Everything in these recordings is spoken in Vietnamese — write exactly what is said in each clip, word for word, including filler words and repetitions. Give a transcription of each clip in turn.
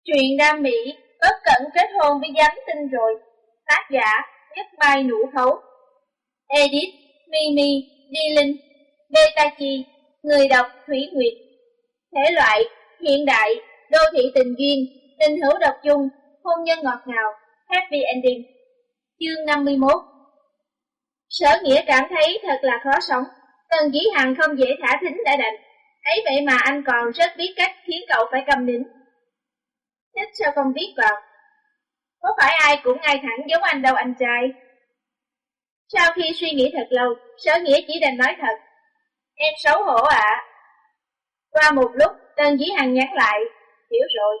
Truyện đam mỹ, bất cẩn kết hôn với giám tinh rồi. Tác giả, Nhất Mai Nụ Khấu. Edit, Mimi, Di Linh, Beta Chi. Người đọc, Thủy Nguyệt. Thể loại, hiện đại, đô thị tình duyên, tình hữu độc chung, hôn nhân ngọt ngào, happy ending. Chương năm mươi mốt. Sở Nghĩa cảm thấy thật là khó sống. Tần Dĩ Hằng không dễ thả thính đã đành, ấy vậy mà anh còn rất biết cách khiến cậu phải câm nín. Thích sao không viết vào? Có phải ai cũng ngay thẳng giống anh đâu anh trai. Sau khi suy nghĩ thật lâu, Sở Nghĩa chỉ đành nói thật. Em xấu hổ ạ. À. Qua một lúc, Tần Dĩ Hằng nhắn lại. Hiểu rồi.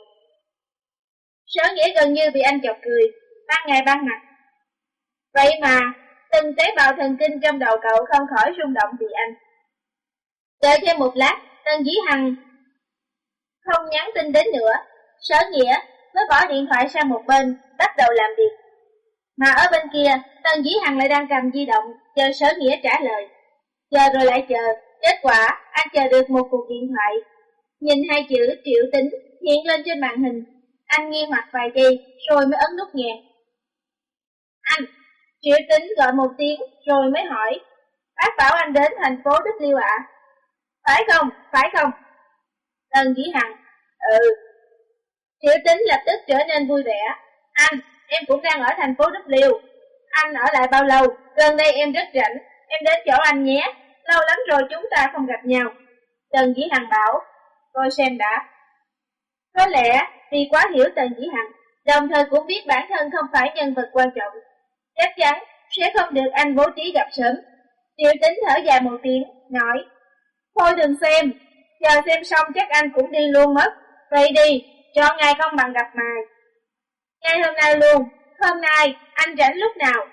Sở Nghĩa gần như bị anh chọc cười, ban ngày ban mặt. Vậy mà, từng tế bào thần kinh trong đầu cậu không khỏi rung động vì anh. Đợi thêm một lát, Tần Dĩ Hằng không nhắn tin đến nữa. Sở Nghĩa mới bỏ điện thoại sang một bên, bắt đầu làm việc. Mà ở bên kia, Tần Dĩ Hằng lại đang cầm di động, chờ Sở Nghĩa trả lời. Chờ rồi lại chờ, kết quả anh chờ được một cuộc điện thoại. Nhìn hai chữ Triệu Tính hiện lên trên màn hình, anh nghi hoặc vài giây rồi mới ấn nút nghe. Anh, Triệu Tính gọi một tiếng rồi mới hỏi. Bác bảo anh đến thành phố Đức Liêu ạ. À? Phải không, phải không? Tần Dĩ Hằng, ừ. Triệu Tính lập tức trở nên vui vẻ. Anh, em cũng đang ở thành phố Đức Liêu. Anh ở lại bao lâu? Gần đây em rất rảnh, em đến chỗ anh nhé. Lâu lắm rồi chúng ta không gặp nhau. Tần Dĩ Hằng bảo, coi xem đã. Có lẽ vì quá hiểu Tần Dĩ Hằng, đồng thời cũng biết bản thân không phải nhân vật quan trọng, chắc chắn sẽ không được anh bố trí gặp sớm. Triệu Tính thở dài một tiếng, nói, thôi đừng xem, chờ xem xong chắc anh cũng đi luôn mất. Vậy đi, chọn ngày không bằng gặp mai. Ngay hôm nay luôn, hôm nay anh rảnh lúc nào?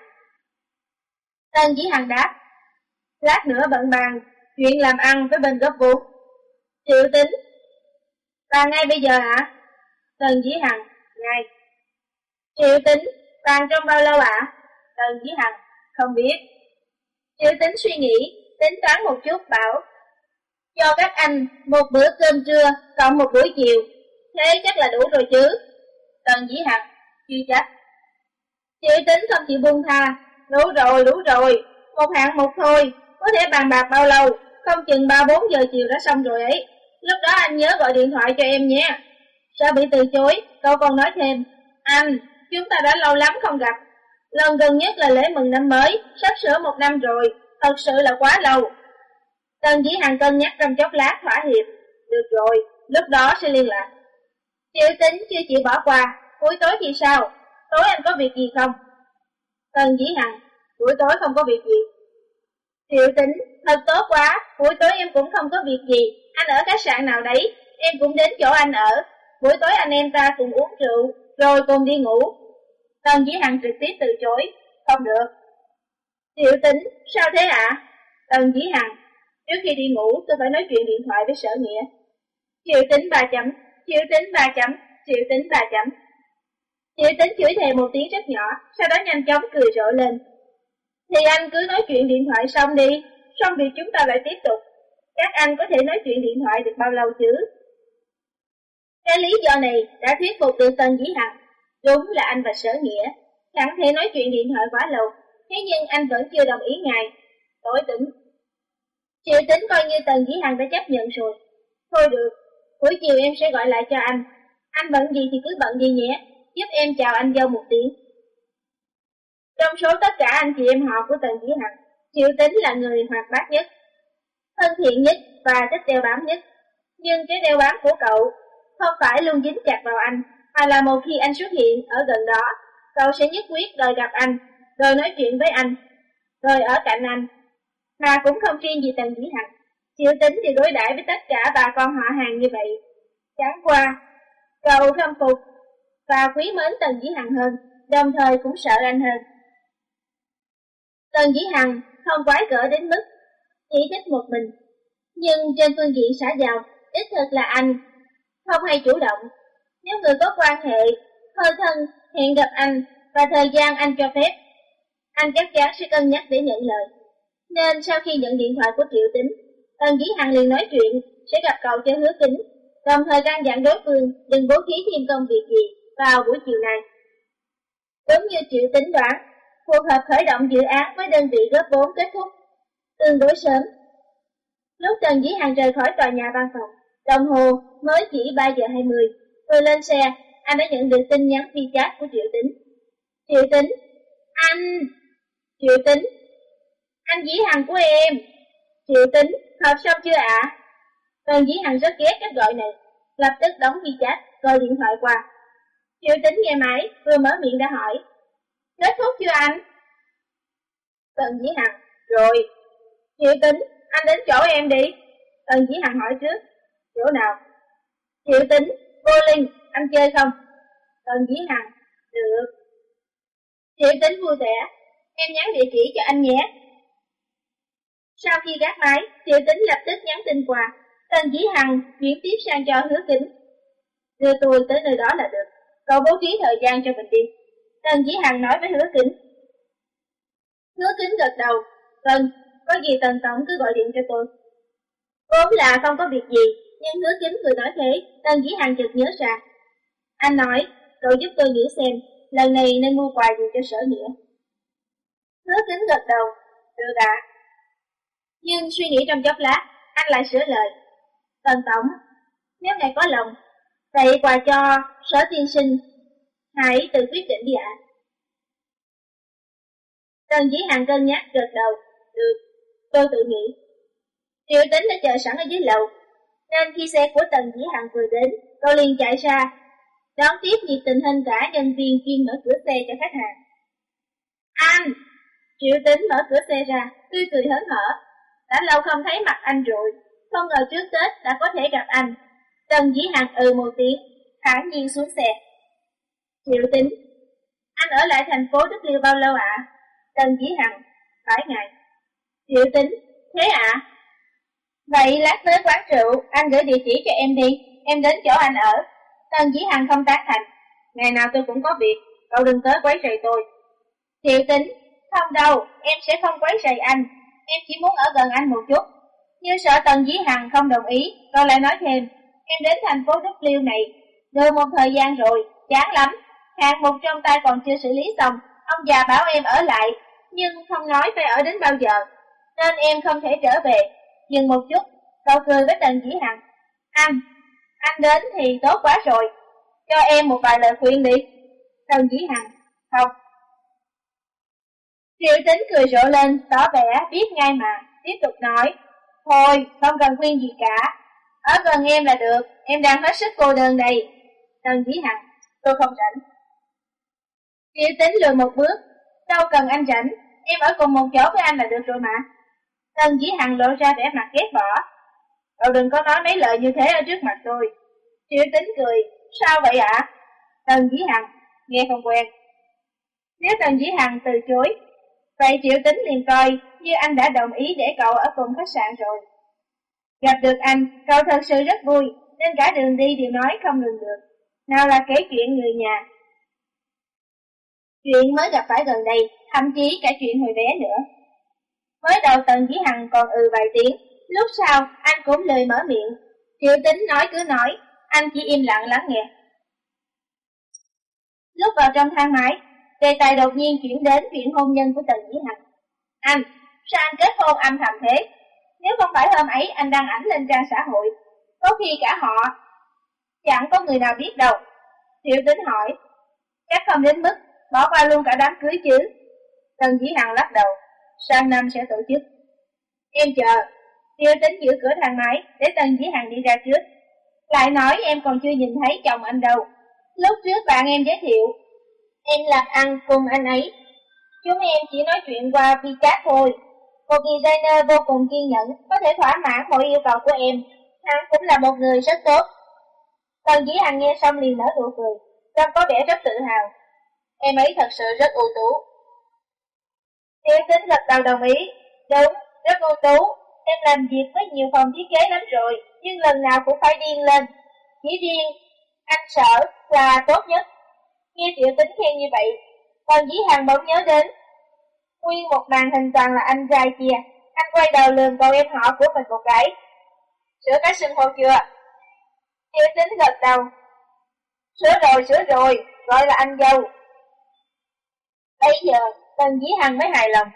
Tần Dĩ Hằng đáp, lát nữa bận bàn chuyện làm ăn với bên góp vốn. Triệu Tính, và ngay bây giờ hả? Tần Dĩ Hằng, ngay. Triệu Tính, bàn trong bao lâu ạ? À? Tần Dĩ Hằng, không biết. Triệu Tính suy nghĩ, tính toán một chút bảo, cho các anh một bữa cơm trưa cộng một buổi chiều, thế chắc là đủ rồi chứ? Tần Dĩ Hằng, chưa chắc. Triệu Tính không chịu buông tha, đủ rồi, đủ rồi, một hạng mục thôi, có thể bàn bạc bao lâu, không chừng ba bốn giờ chiều đã xong rồi ấy. Lúc đó anh nhớ gọi điện thoại cho em nhé. Sợ bị từ chối, cậu còn nói thêm, anh, chúng ta đã lâu lắm không gặp. Lần gần nhất là lễ mừng năm mới, sắp sửa một năm rồi, thật sự là quá lâu. Tần Dĩ Hằng cân nhắc trong chốc lát thỏa hiệp. Được rồi, lúc đó sẽ liên lạc. Triệu Tính chưa chịu bỏ qua, buổi tối thì sao? Tối anh có việc gì không? Tần Dĩ Hằng, buổi tối không có việc gì. Triệu Tính, thật tốt quá, buổi tối em cũng không có việc gì. Anh ở khách sạn nào đấy, em cũng đến chỗ anh ở. Buổi tối anh em ta cùng uống rượu, rồi cùng đi ngủ. Tần Dĩ Hằng trực tiếp từ chối, không được. Triệu Tính, sao thế ạ? À? Tần Dĩ Hằng, trước khi đi ngủ tôi phải nói chuyện điện thoại với Sở Nghĩa. Triệu Tính ba chấm, Triệu Tính ba chấm, Triệu Tính ba chấm. Triệu Tính chửi thề một tiếng rất nhỏ, sau đó nhanh chóng cười rộ lên. Thì anh cứ nói chuyện điện thoại xong đi, xong việc chúng ta lại tiếp tục. Các anh có thể nói chuyện điện thoại được bao lâu chứ? Cái lý do này đã thuyết phục được Tần Dĩ Hằng. Đúng là anh và Sở Nghĩa chẳng thể nói chuyện điện thoại quá lâu, thế nhưng anh vẫn chưa đồng ý ngài. Tối tính. Triệu Tính coi như Tần Dĩ Hằng đã chấp nhận rồi. Thôi được, buổi chiều em sẽ gọi lại cho anh. Anh bận gì thì cứ bận gì nhé, giúp em chào anh dâu một tiếng. Trong số tất cả anh chị em họ của Tần Dĩ Hằng, Triệu Tính là người hoạt bát nhất, thân thiện nhất và thích đeo bám nhất. Nhưng cái đeo bám của cậu không phải luôn dính chặt vào anh, mà là một khi anh xuất hiện ở gần đó, cậu sẽ nhất quyết đòi gặp anh, rồi nói chuyện với anh, rồi ở cạnh anh. Mà cũng không riêng gì Tần Dĩ Hằng, Triệu Tính thì đối đãi với tất cả bà con họ hàng như vậy. Chẳng qua, cậu khâm phục và quý mến Tần Dĩ Hằng hơn, đồng thời cũng sợ anh hơn. Tần Dĩ Hằng không quái gở đến mức chỉ thích một mình, nhưng trên phương diện xã giao, đích thực là anh không hay chủ động. Nếu người có quan hệ, hơi thân, hẹn gặp anh và thời gian anh cho phép, anh chắc chắn sẽ cân nhắc để nhận lời. Nên sau khi nhận điện thoại của Triệu Tính, Tần Dĩ Hằng liền nói chuyện sẽ gặp cậu cho Hứa Kính. đồng thời căn dặn đối phương đừng bố trí thêm công việc gì vào buổi chiều này. Đúng như Triệu tính đoán, cuộc họp khởi động dự án với đơn vị góp vốn kết thúc tương đối sớm. Lúc Tần Dĩ Hằng rời khỏi tòa nhà văn phòng, đồng hồ mới chỉ ba giờ hai mươi. Vừa lên xe, anh đã nhận được tin nhắn WeChat của Triệu Tính. Triệu Tính, anh... Triệu Tính, anh Dĩ Hằng của em. Triệu Tính, họp xong chưa ạ? À? Tần Dĩ Hằng rất ghét cách gọi này, lập tức đóng WeChat, gọi điện thoại qua. Triệu Tính nghe máy, vừa mở miệng đã hỏi, kết thúc chưa anh? Tần Dĩ Hằng, rồi. Triệu Tính, anh đến chỗ em đi. Tần Dĩ Hằng hỏi trước, chỗ nào? Triệu Tính, vô linh, anh chơi không? Tần Dĩ Hằng, được. Triệu Tính vui vẻ, em nhắn địa chỉ cho anh nhé. Sau khi gác máy, Triệu Tính lập tức nhắn tin qua. Tần Dĩ Hằng chuyển tiếp sang cho Hứa Kính. Đưa tôi tới nơi đó là được, cậu bố trí thời gian cho mình đi. Tần Dĩ Hằng nói với Hứa Kính. Hứa Kính gật đầu, Tần, có gì Tần Tổng cứ gọi điện cho tôi. Vốn là không có việc gì, nhưng Hứa Kính vừa nói thế, Tần Dĩ Hằng chợt nhớ ra. Anh nói, cậu giúp tôi nghĩ xem, lần này nên mua quà gì cho Sở Nghĩa. Hứa Kính gật đầu, được ạ. Nhưng suy nghĩ trong chốc lát, anh lại sửa lời. Tần Tổng, nếu ngài có lòng, vậy quà cho Sở Tiên Sinh, hãy tự quyết định đi ạ. Tần Dĩ Hằng cân nhắc gật đầu, được, tôi tự nghĩ. Triệu Tính đã chờ sẵn ở dưới lầu, nên khi xe của Tần Dĩ Hằng vừa đến, cô liền chạy ra, đón tiếp nhiệt tình hơn cả nhân viên chuyên mở cửa xe cho khách hàng. Anh! Triệu Tính mở cửa xe ra, tươi cười hớn hở. Đã lâu không thấy mặt anh rồi, không ngờ trước Tết đã có thể gặp anh. Tần Dĩ Hằng ừ một tiếng, thản nhiên xuống xe. Triệu Tính, anh ở lại thành phố Đức Liêu bao lâu ạ? À? Tần Dĩ Hằng, vài ngày. Triệu Tính, thế ạ? À? Vậy lát tới quán rượu, anh gửi địa chỉ cho em đi, em đến chỗ anh ở. Tần Dĩ Hằng không tán thành, ngày nào tôi cũng có việc, cậu đừng tới quấy rầy tôi. Triệu Tính, không đâu, em sẽ không quấy rầy anh, em chỉ muốn ở gần anh một chút. Như sợ Tần Dĩ Hằng không đồng ý, cậu lại nói thêm, em đến thành phố Đức Liêu này, được một thời gian rồi, chán lắm, hạng mục trong tay còn chưa xử lý xong, ông già bảo em ở lại, nhưng không nói phải ở đến bao giờ, nên em không thể trở về. Dừng một chút, cậu cười với Tần Dĩ Hằng. Anh, anh đến thì tốt quá rồi, cho em một vài lời khuyên đi. Tần Dĩ Hằng, không. Triệu Tính cười rộ lên, tỏ vẻ biết ngay mà, tiếp tục nói. Thôi, không cần khuyên gì cả, ở gần em là được, em đang hết sức cô đơn đây. Tần Dĩ Hằng, tôi không rảnh. Triệu Tính lùi một bước, đâu cần anh rảnh, em ở cùng một chỗ với anh là được rồi mà. Tần Dĩ Hằng lộ ra vẻ mặt ghét bỏ. Cậu đừng có nói mấy lời như thế ở trước mặt tôi. Triệu Tính cười, sao vậy ạ? À? Tần Dĩ Hằng, nghe không quen. Nếu Tần Dĩ Hằng từ chối, vậy Triệu Tính liền coi như anh đã đồng ý để cậu ở cùng khách sạn rồi. Gặp được anh, cậu thật sự rất vui, nên cả đường đi đều nói không ngừng được. Nào là kể chuyện người nhà, chuyện mới gặp phải gần đây, thậm chí cả chuyện hồi bé nữa. Mới đầu Tần Dĩ Hằng còn ừ vài tiếng, lúc sau anh cũng lười mở miệng. Triệu Tính nói cứ nói, anh chỉ im lặng lắng nghe. Lúc vào trong thang máy, đề tài đột nhiên chuyển đến chuyện hôn nhân của Tần Dĩ Hằng. Anh, sao anh kết hôn âm thầm thế? Nếu không phải hôm ấy anh đăng ảnh lên trang xã hội, có khi cả họ chẳng có người nào biết đâu. Triệu Tính hỏi, chắc không đến mức bỏ qua luôn cả đám cưới chứ? Tần Dĩ Hằng lắc đầu, sang năm sẽ tổ chức. Em chờ. Triệu Tính giữ cửa thang máy để Tần Dĩ Hằng đi ra trước. Lại nói em còn chưa nhìn thấy chồng anh đâu. Lúc trước bạn em giới thiệu, em làm ăn cùng anh ấy. Chúng em chỉ nói chuyện qua WeChat thôi. Một designer vô cùng kiên nhẫn, có thể thỏa mãn mọi yêu cầu của em. Hắn cũng là một người rất tốt. Tần Dĩ Hằng nghe xong liền nở nụ cười, trông có vẻ rất tự hào. Em ấy thật sự rất ưu tú. Triệu Tính gật đầu đồng ý. Đúng, rất ưu tú. Em làm việc với nhiều phòng thiết kế lắm rồi, nhưng lần nào cũng phải điên lên. Chỉ riêng anh Sở là tốt nhất. Nghe Triệu Tính khen như vậy, Tần Dĩ Hằng bỗng nhớ đến nguyên một màn hình toàn là anh trai kia. Anh quay đầu lườm cậu em họ của mình một cái. Sửa cách xưng hô chưa? Triệu Tính gật đầu. Sửa rồi, sửa rồi, gọi là anh dâu. Bây giờ, Tần Dĩ Hằng mới hài lòng.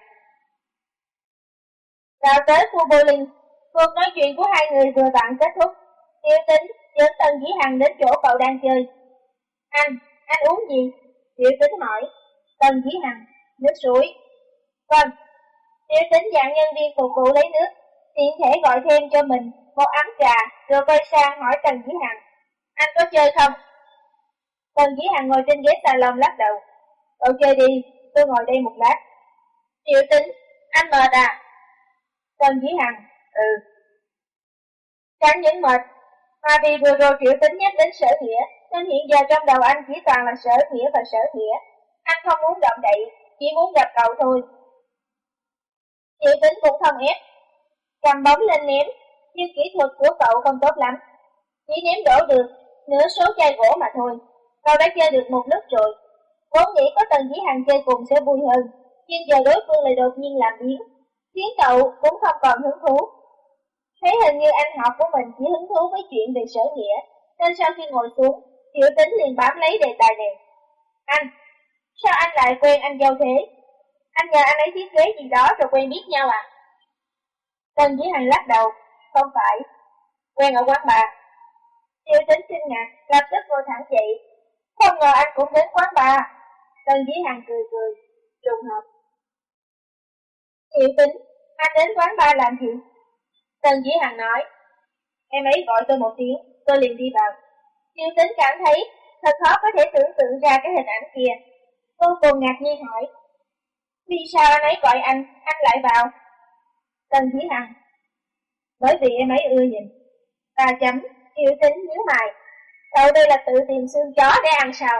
Vào tới khu bowling, cuộc nói chuyện của hai người vừa vặn kết thúc. Triệu Tính dẫn Tần Dĩ Hằng đến chỗ cậu đang chơi. Anh, anh uống gì? Triệu Tính hỏi. Tần Dĩ Hằng, nước suối. Vâng. Triệu Tính dặn nhân viên phục vụ lấy nước, tiện thể gọi thêm cho mình một ấm trà, rồi quay sang hỏi Tần Dĩ Hằng. Anh có chơi không? Tần Dĩ Hằng ngồi trên ghế salon lắc đầu. Cậu chơi đi, tôi ngồi đây một lát. Triệu Tính, anh mệt à? Tần Dĩ Hằng, ừ. Chẳng những mệt, mà vì vừa rồi Triệu Tính nhắc đến Sở Nghĩa, nên hiện giờ trong đầu anh chỉ toàn là Sở Nghĩa và Sở Nghĩa. Anh không muốn động đậy, chỉ muốn gặp cậu thôi. Triệu Tính cũng không ép, cầm bóng lên ném, nhưng kỹ thuật của cậu không tốt lắm. Chỉ ném đổ được nửa số chai gỗ mà thôi. Cậu đã chơi được một lúc rồi. Vốn nghĩ có Tần Dĩ Hằng chơi cùng sẽ vui hơn, nhưng giờ đối phương lại đột nhiên làm biến, khiến cậu cũng không còn hứng thú. Thấy hình như anh học của mình chỉ hứng thú với chuyện về Sở Nghĩa, nên sau khi ngồi xuống, Triệu Tính liền bám lấy đề tài này. Anh, sao anh lại quen anh dâu thế? Anh nhờ anh ấy thiết kế gì đó rồi quen biết nhau à? Tần Dĩ Hằng lắc đầu, không phải, quen ở quán bar. Triệu Tính kinh ngạc, lập tức ngồi thẳng dậy. Không ngờ anh cũng đến quán bar. Tần Dĩ Hằng cười cười, trùng hợp. Triệu Tính, anh đến quán bar làm gì? Tần Dĩ Hằng nói, em ấy gọi tôi một tiếng, tôi liền đi vào. Triệu Tính cảm thấy thật khó có thể tưởng tượng ra cái hình ảnh kia. Vô cùng ngạc nhiên hỏi, vì sao anh ấy gọi anh, anh lại vào? Tần Dĩ Hằng, bởi vì em ấy ưa nhìn. Ta chấm. Triệu Tính nhíu mày, cậu đây là tự tìm xương chó để ăn sao?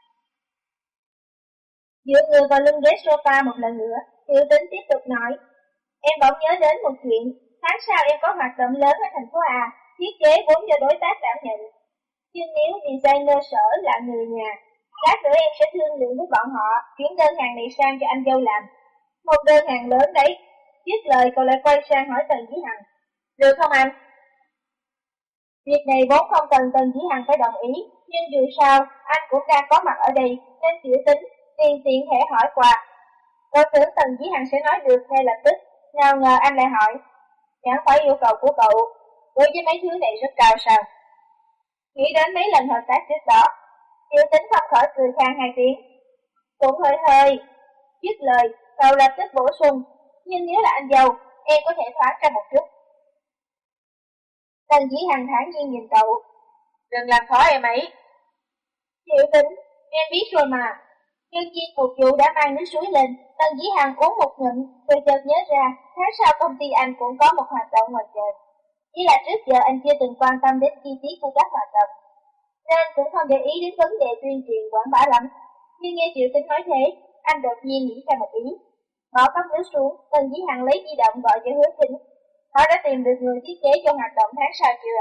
Dựa người vào lưng ghế sofa một lần nữa, Triệu Tính tiếp tục nói, em bỗng nhớ đến một chuyện. Tháng sau em có hoạt động lớn ở thành phố A, thiết kế vốn do đối tác đảm nhận. Nhưng nếu designer Sở là người nhà, lát nữa em sẽ thương lượng với bọn họ chuyển đơn hàng này sang cho anh dâu làm. Một đơn hàng lớn đấy. Dứt lời cậu lại quay sang hỏi Tần Dĩ Hằng, được không anh? Việc này vốn không cần Tần Dĩ Hằng phải đồng ý, nhưng dù sao anh cũng đang có mặt ở đây, nên Triệu Tính liền tiện thể hỏi qua. Cậu tưởng Tần Dĩ Hằng sẽ nói được ngay lập tức, nào ngờ anh lại hỏi, chẳng phải yêu cầu của cậu đối với mấy thứ này rất cao sao? Nghĩ đến mấy lần hợp tác trước đó, Triệu Tính không khỏi cười khan hai tiếng. Cũng hơi hơi. Dứt lời, cậu lập tức bổ sung, nhưng nếu là anh dâu, em có thể thoáng ra một chút. Tần Dĩ Hằng thản nhiên nhìn cậu, đừng làm khó em ấy. Triệu Tính, em biết rồi mà. Nhân viên phục vụ đã mang nước suối lên, Tần Dĩ Hằng uống một ngụm, rồi chợt nhớ ra, tháng sau công ty anh cũng có một hoạt động ngoài trời. Chỉ là trước giờ anh chưa từng quan tâm đến chi tiết của các hoạt động, nên cũng không để ý đến vấn đề tuyên truyền quảng bá lắm. Nhưng nghe Triệu Tính nói thế, anh đột nhiên nghĩ ra một ý. Bỏ cốc nước xuống, Tần Dĩ Hằng lấy di động gọi cho Hứa Kính. Họ đã tìm được người thiết kế cho hoạt động tháng sau chưa?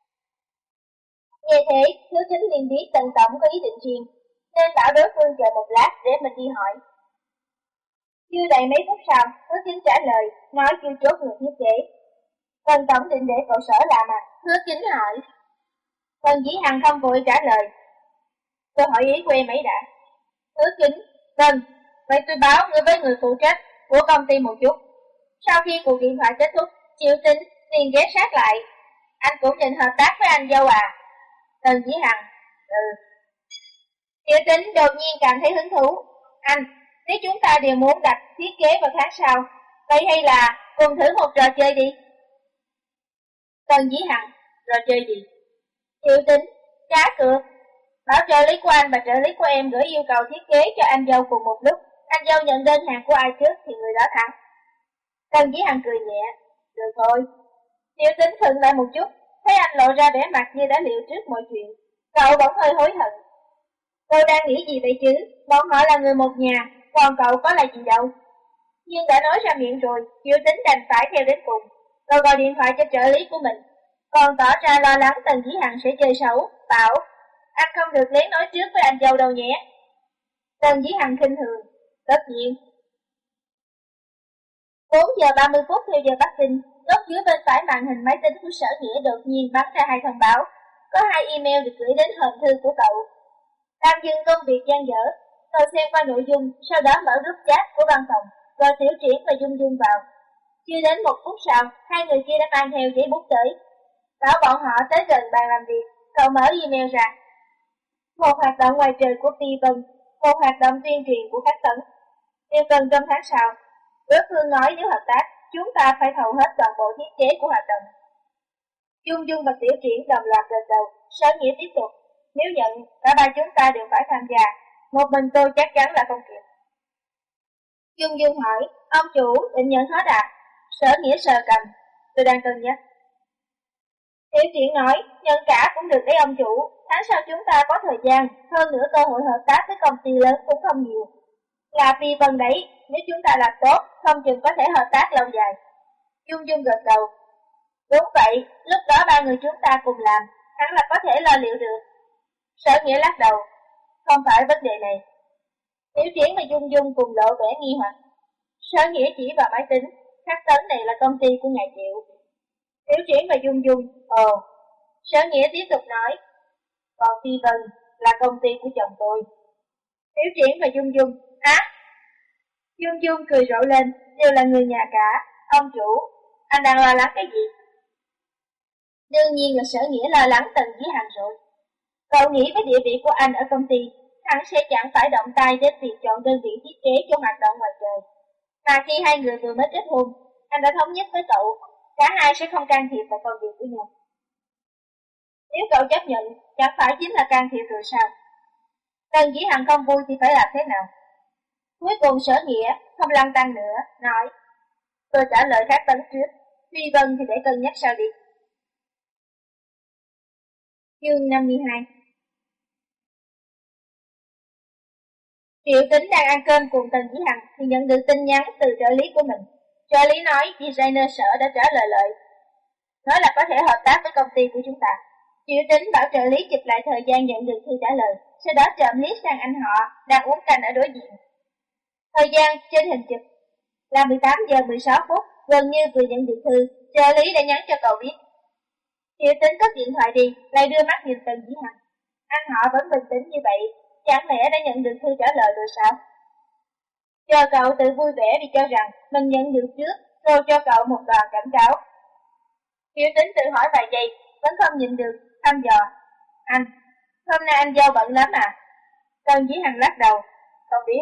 Nghe thế, Hứa Kính liền biết Tần Tổng có ý định riêng, nên bảo đối phương chờ một lát để mình đi hỏi. Chưa đầy mấy phút sau, Hứa Kính trả lời, nói chưa chốt người thiết kế. Tần Tổng định để cậu Sở làm à? Hứa Kính hỏi. Tần Dĩ Hằng không vội trả lời. Tôi hỏi ý của em ấy đã. Hứa Kính, vâng, vậy tôi báo ngươi với người phụ trách của công ty một chút. Sau khi cuộc điện thoại kết thúc, Triệu Tính liền ghé sát lại. Anh cũng định hợp tác với anh dâu à? Tần Dĩ Hằng, ừ. Triệu Tính đột nhiên cảm thấy hứng thú. Anh, nếu chúng ta đều muốn đặt thiết kế vào tháng sau, vậy hay là cùng thử một trò chơi đi? Tần Dĩ Hằng, trò chơi gì? Triệu Tính, cá cược. Bảo trợ lý của anh và trợ lý của em gửi yêu cầu thiết kế cho anh dâu cùng một lúc. Anh dâu nhận đơn hàng của ai trước thì người đó thắng. Tần Dĩ Hằng cười nhẹ. Được thôi. Triệu Tính khựng lại một chút, thấy anh lộ ra vẻ mặt như đã liệu trước mọi chuyện. Cậu bỗng hơi hối hận. Tôi đang nghĩ gì vậy chứ? Bọn họ là người một nhà, còn cậu có là gì đâu. Nhưng đã nói ra miệng rồi, Triệu Tính đành phải theo đến cùng. Rồi gọi điện thoại cho trợ lý của mình, còn tỏ ra lo lắng Tần Dĩ Hằng sẽ chơi xấu, bảo anh không được lén nói trước với anh dâu đâu nhé. Tần Dĩ Hằng khinh thường, tất nhiên. bốn giờ ba mươi phút theo giờ Bắc Kinh, góc dưới bên phải màn hình máy tính của Sở Nghĩa đột nhiên bắn ra hai thông báo. có hai email được gửi đến hòm thư của cậu. Tạm dừng công việc dang dở, cậu xem qua nội dung, sau đó mở group chat của văn phòng, gọi Tiểu Triển và Dung Dung vào. Chưa đến một phút sau, hai người kia đã mang theo giấy bút tới. Bảo bọn họ tới gần bàn làm việc, cậu mở email ra. Một hoạt động ngoài trời của Phi Vân, một hoạt động tuyên truyền của Khách Tấn. Điều cần trong tháng sau, đối phương nói nếu hợp tác, chúng ta phải thầu hết toàn bộ thiết kế của hoạt động. Dung Dung và Tiểu Triển đồng loạt gật đầu, Sở Nghĩa tiếp tục. Nếu nhận, cả ba chúng ta đều phải tham gia, một mình tôi chắc chắn là không kịp. Dung Dung hỏi, ông chủ định nhận hết à? Sở Nghĩa sờ cầm, tôi đang cân nhắc. Tiểu Triển nói, nhận cả cũng được đấy ông chủ, tháng sau chúng ta có thời gian, hơn nữa cơ hội hợp tác với công ty lớn cũng không nhiều. Là Phi Vân đấy, nếu chúng ta làm tốt, không chừng có thể hợp tác lâu dài. Dung Dung gật đầu. Đúng vậy, lúc đó ba người chúng ta cùng làm, hẳn là có thể lo liệu được. Sở Nghĩa lắc đầu, không phải vấn đề này. Tiểu Triển và Dung Dung cùng lộ vẻ nghi hoặc. Sở Nghĩa chỉ vào máy tính, Khách Tấn này là công ty của ngài Triệu. Tiểu Triển và Dung Dung, ồ. Sở Nghĩa tiếp tục nói, còn Phi Vân là công ty của chồng tôi. Tiểu Triển và Dung Dung, á? Dung Dung cười rộ lên, đều là người nhà cả. Ông chủ, anh đang lo lắng cái gì? Đương nhiên là Sở Nghĩa lo lắng Tần Chí Hằng rồi. Cậu nghĩ với địa vị của anh ở công ty, hắn sẽ chẳng phải động tay đến việc chọn đơn vị thiết kế cho hoạt động ngoài trời. Mà khi hai người vừa mới kết hôn, anh đã thống nhất với cậu, cả hai sẽ không can thiệp vào công việc của nhau. Nếu cậu chấp nhận, chẳng phải chính là can thiệp rồi sao? Tần Chí Hằng không vui thì phải làm thế nào? Cuối cùng Sở Nghĩa không lăng tăng nữa, nói, tôi trả lời Khách Tấn trước, Phi Vân thì để cân nhắc sau đi. Chương năm mươi hai. Triệu Tính đang ăn cơm cùng Tần Chí Hằng thì nhận được tin nhắn từ trợ lý của mình. Trợ lý nói designer Sở đã trả lời lợi, nói là có thể hợp tác với công ty của chúng ta. Triệu Tính bảo trợ lý chụp lại thời gian nhận được thư trả lời, sau đó trộm liếc sang anh họ đang uống canh ở đối diện. Thời gian trên hình chụp là mười tám giờ mười sáu phút, gần như vừa nhận được thư, trợ lý đã nhắn cho cậu biết. Triệu Tính cất điện thoại đi, lại đưa mắt nhìn Tần Chí Hằng. Anh họ vẫn bình tĩnh như vậy, chẳng lẽ đã nhận được thư trả lời rồi sao? Cho cậu tự vui vẻ vì cho rằng mình nhận được trước, rồi cho cậu một đoàn cảnh cáo. Triệu Tính tự hỏi vài giây, vẫn không nhịn được, thăm dò. Anh, hôm nay anh dâu bận lắm à? Tần Chí Hằng lắc đầu, không biết.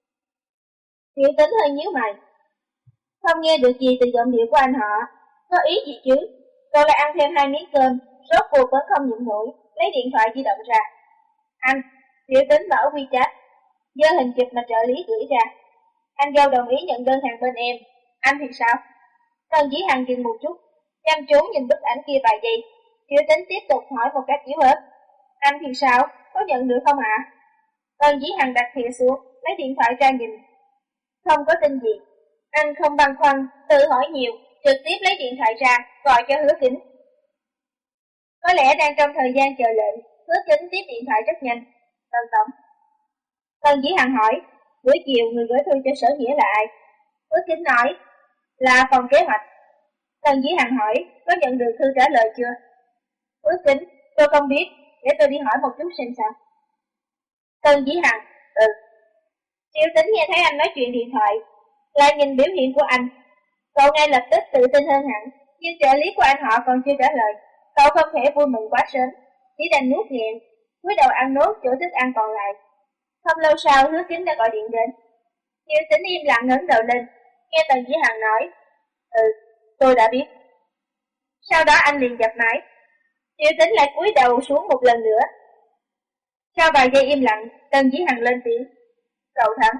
Triệu Tính hơi nhíu mày. Không nghe được gì từ giọng điệu của anh họ, có ý gì chứ? Cậu lại ăn thêm hai miếng cơm, rốt cuộc vẫn không nhịn nổi, lấy điện thoại di động ra. Anh, Triệu Tính mở WeChat, giơ hình chụp mà trợ lý gửi ra. Anh dâu đồng ý nhận đơn hàng bên em, anh thì sao? Tần Chí Hằng dừng một chút, chăm chú nhìn bức ảnh kia vài giây. Triệu Tính tiếp tục hỏi một cách yếu ớt. Anh thì sao? Có nhận được không ạ? À? Tần Chí Hằng đặt thìa xuống, lấy điện thoại ra nhìn. Không có tin gì. Anh không băn khoăn, tự hỏi nhiều, trực tiếp lấy điện thoại ra, gọi cho Hứa Kính. Có lẽ đang trong thời gian chờ lệnh, Hứa Kính tiếp điện thoại rất nhanh. Tần tổng. Tần Chí Hằng hỏi, buổi chiều người gửi thư cho Sở Nghĩa là ai? Hứa Kính nói, là phòng kế hoạch. Tần Chí Hằng hỏi, có nhận được thư trả lời chưa? Hứa Kính, tôi không biết, để tôi đi hỏi một chút xem sao. Tần Chí Hằng, ừ. Triệu Tính nghe thấy anh nói chuyện điện thoại, lại nhìn biểu hiện của anh. Cậu ngay lập tức tự tin hơn hẳn, nhưng trợ lý của anh họ còn chưa trả lời. Cậu không thể vui mừng quá sớm, chỉ đành nuốt nghẹn, cúi đầu ăn nốt chỗ thức ăn còn lại. Không lâu sau Hứa Kính đã gọi điện đến. Triệu Tính im lặng ngẩng đầu lên, nghe Tần Chí Hằng nói, ừ, tôi đã biết. Sau đó anh liền dập máy. Triệu Tính lại cúi đầu xuống một lần nữa. Sau vài giây im lặng, Tần Chí Hằng lên tiếng, cậu thắng.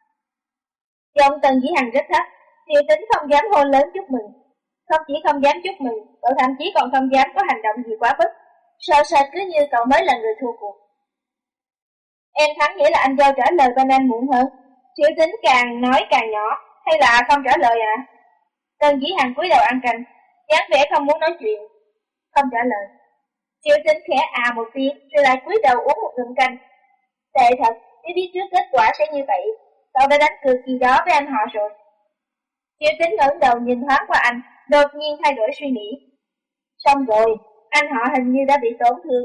Giọng Tần Chí Hằng rất thấp, Triệu Tính không dám hôn lớn chúc mừng. Không chỉ không dám chúc mừng, cậu thậm chí còn không dám có hành động gì quá mức, sợ sệt cứ như cậu mới là người thua cuộc. Em thắng nghĩa là anh dâu trả lời bên anh muộn hơn. Triệu Tính càng nói càng nhỏ, hay là không trả lời à? Tần Chí Hằng cúi đầu ăn canh, dáng vẻ không muốn nói chuyện. Không trả lời. Triệu Tính khẽ à một tiếng, rồi lại cúi đầu uống một ngụm canh. Tệ thật, nếu biết trước kết quả sẽ như vậy, cậu đã đánh cược gì đó với anh họ rồi. Triệu Tính ngẩng đầu nhìn thoáng qua anh, đột nhiên thay đổi suy nghĩ. Xong rồi, anh họ hình như đã bị tổn thương.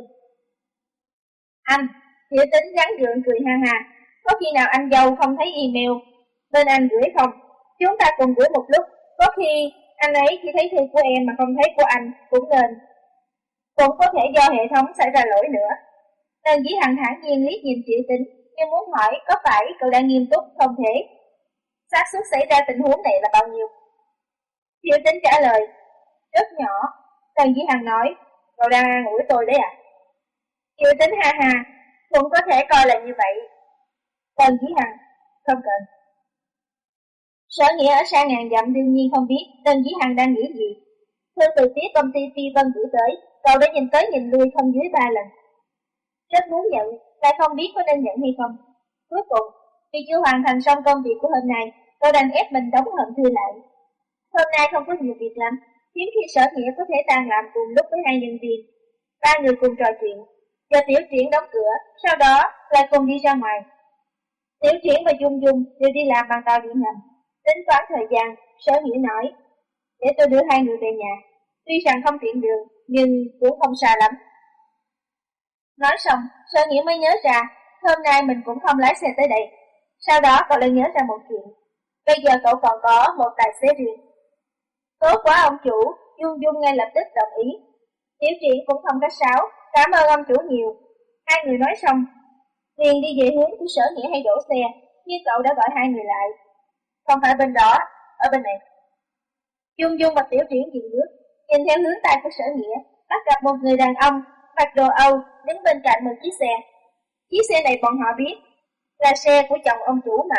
Anh, Hiểu Tính gắn gượng cười ha ha. Có khi nào anh dâu không thấy email bên anh gửi không? Chúng ta cùng gửi một lúc. Có khi anh ấy khi thấy thư của em mà không thấy của anh cũng nên. Cũng có thể do hệ thống xảy ra lỗi nữa. Tần Dĩ Hằng thản nhiên liếc nhìn Triệu Tính, nhưng muốn hỏi có phải cậu đang nghiêm túc không thế? Xác suất xảy ra tình huống này là bao nhiêu? Triệu Tính trả lời, rất nhỏ. Tần Dĩ Hằng nói, cậu đang an ủi tôi đấy à? Triệu Tính ha ha, cũng có thể coi là như vậy. Tần Dĩ Hằng, không cần. Sở Nghĩa ở xa ngàn dặm đương nhiên không biết Tần Dĩ Hằng đang nghĩ gì. Thư từ phía công ty Phi Vân gửi tới, cậu đã nhìn tới nhìn lui không dưới ba lần. Rất muốn nhận, lại không biết có nên nhận hay không. Cuối cùng, vì chưa hoàn thành xong công việc của hôm nay, cậu đành ép mình đóng hận thư lại. Hôm nay không có nhiều việc lắm, hiếm khi Sở Nghĩa có thể tan làm cùng lúc với hai nhân viên. Ba người cùng trò chuyện, cho Tiểu Triển đóng cửa, sau đó lại cùng đi ra ngoài. Tiểu Triển và Dung Dung đều đi làm bằng tàu điện ngầm. Tính toán thời gian, Sở Nghĩa nói, để tôi đưa hai người về nhà. Tuy rằng không tiện đường, nhưng cũng không xa lắm. Nói xong, Sở Nghĩa mới nhớ ra, hôm nay mình cũng không lái xe tới đây. Sau đó cậu lại nhớ ra một chuyện. Bây giờ cậu còn có một tài xế riêng. Tốt quá ông chủ, Dung Dung ngay lập tức đồng ý. Tiểu Triển cũng không có sáo, cảm ơn ông chủ nhiều. Hai người nói xong, liền đi về hướng của Sở Nghĩa hay đổ xe, nhưng cậu đã gọi hai người lại. Không phải bên đó, ở bên này. Dung Dung và Tiểu Triển dừng bước, nhìn theo hướng tay của Sở Nghĩa, bắt gặp một người đàn ông mặc đồ Âu đứng bên cạnh một chiếc xe. Chiếc xe này bọn họ biết là xe của chồng ông chủ mà.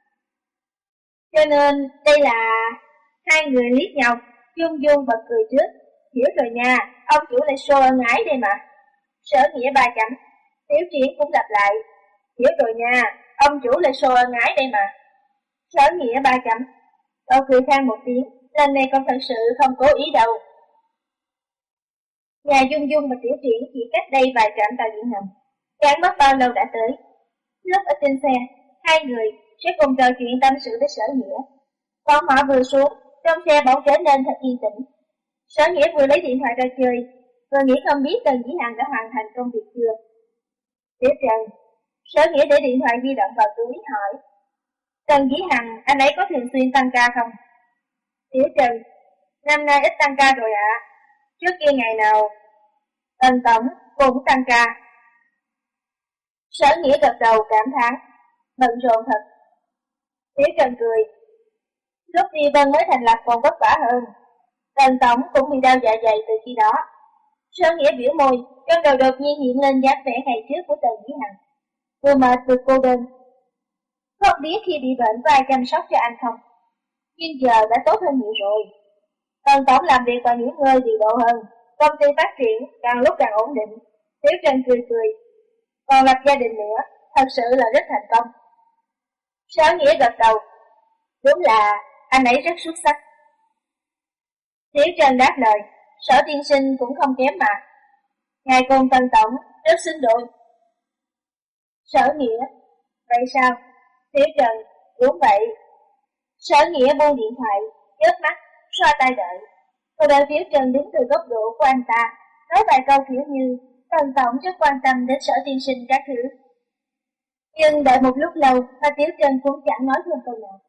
Cho nên đây là hai người liếc nhau. Dung Dung bật cười trước, hiểu rồi nha, ông chủ lại show ân ái đây mà. Sở Nghĩa ba chấm. Tiểu Triển cũng lặp lại, hiểu rồi nha, ông chủ lại show ân ái đây mà. Sở Nghĩa ba chấm. Cậu cười khan một tiếng, lần này con thật sự không cố ý đâu. Nhà Dung Dung và Tiểu Triển chỉ cách đây vài trạm tàu điện ngầm, chẳng mất bao lâu đã tới. Lúc ở trên xe, hai người sẽ cùng trò chuyện tâm sự với Sở Nghĩa. Bọn họ vừa xuống, trong xe bỗng trở nên thật yên tĩnh. Sở Nghĩa vừa lấy điện thoại ra chơi, vừa nghĩ không biết Tần Dĩ Hằng đã hoàn thành công việc chưa. Tiểu Trần, Sở Nghĩa để điện thoại di động vào túi hỏi, Tần Dĩ Hằng, anh ấy có thường xuyên tăng ca không? Tiểu Trần, năm nay ít tăng ca rồi ạ. À. Trước kia ngày nào Tần Tổng cũng tăng ca. Sở Nghĩa gật đầu cảm thán, bận rộn thật. Tiểu Trần cười, lúc đi Vân mới thành lập còn vất vả hơn. Tần Tổng cũng bị đau dạ dày từ khi đó. Sở Nghĩa biểu môi, trong đầu đột nhiên hiện lên dáng vẻ ngày trước của Tần Dĩ Hằng, vừa mệt vừa cô đơn. Không biết khi bị bệnh có ai chăm sóc cho anh không? Nhưng giờ đã tốt hơn nhiều rồi. Tần Tổng làm việc và nghỉ ngơi điều độ hơn, công ty phát triển càng lúc càng ổn định. Tiểu Trần cười cười, còn lập gia đình nữa, thật sự là rất thành công. Sở Nghĩa gật đầu, đúng là anh ấy rất xuất sắc. Tiểu Trần đáp lời, Sở tiên sinh cũng không kém mà. Ngài cùng Tần Tổng rất xứng đôi. Sở Nghĩa, vậy sao? Tiểu Trần, đúng vậy. Sở Nghĩa buông điện thoại, chớp mắt, xoa tay đợi. Cô đợi Tiểu Trần đứng từ góc độ của anh ta, nói vài câu kiểu như Tần Tổng rất quan tâm đến Sở tiên sinh các thứ. Nhưng đợi một lúc lâu mà Tiểu Trần cũng chẳng nói thêm câu nào.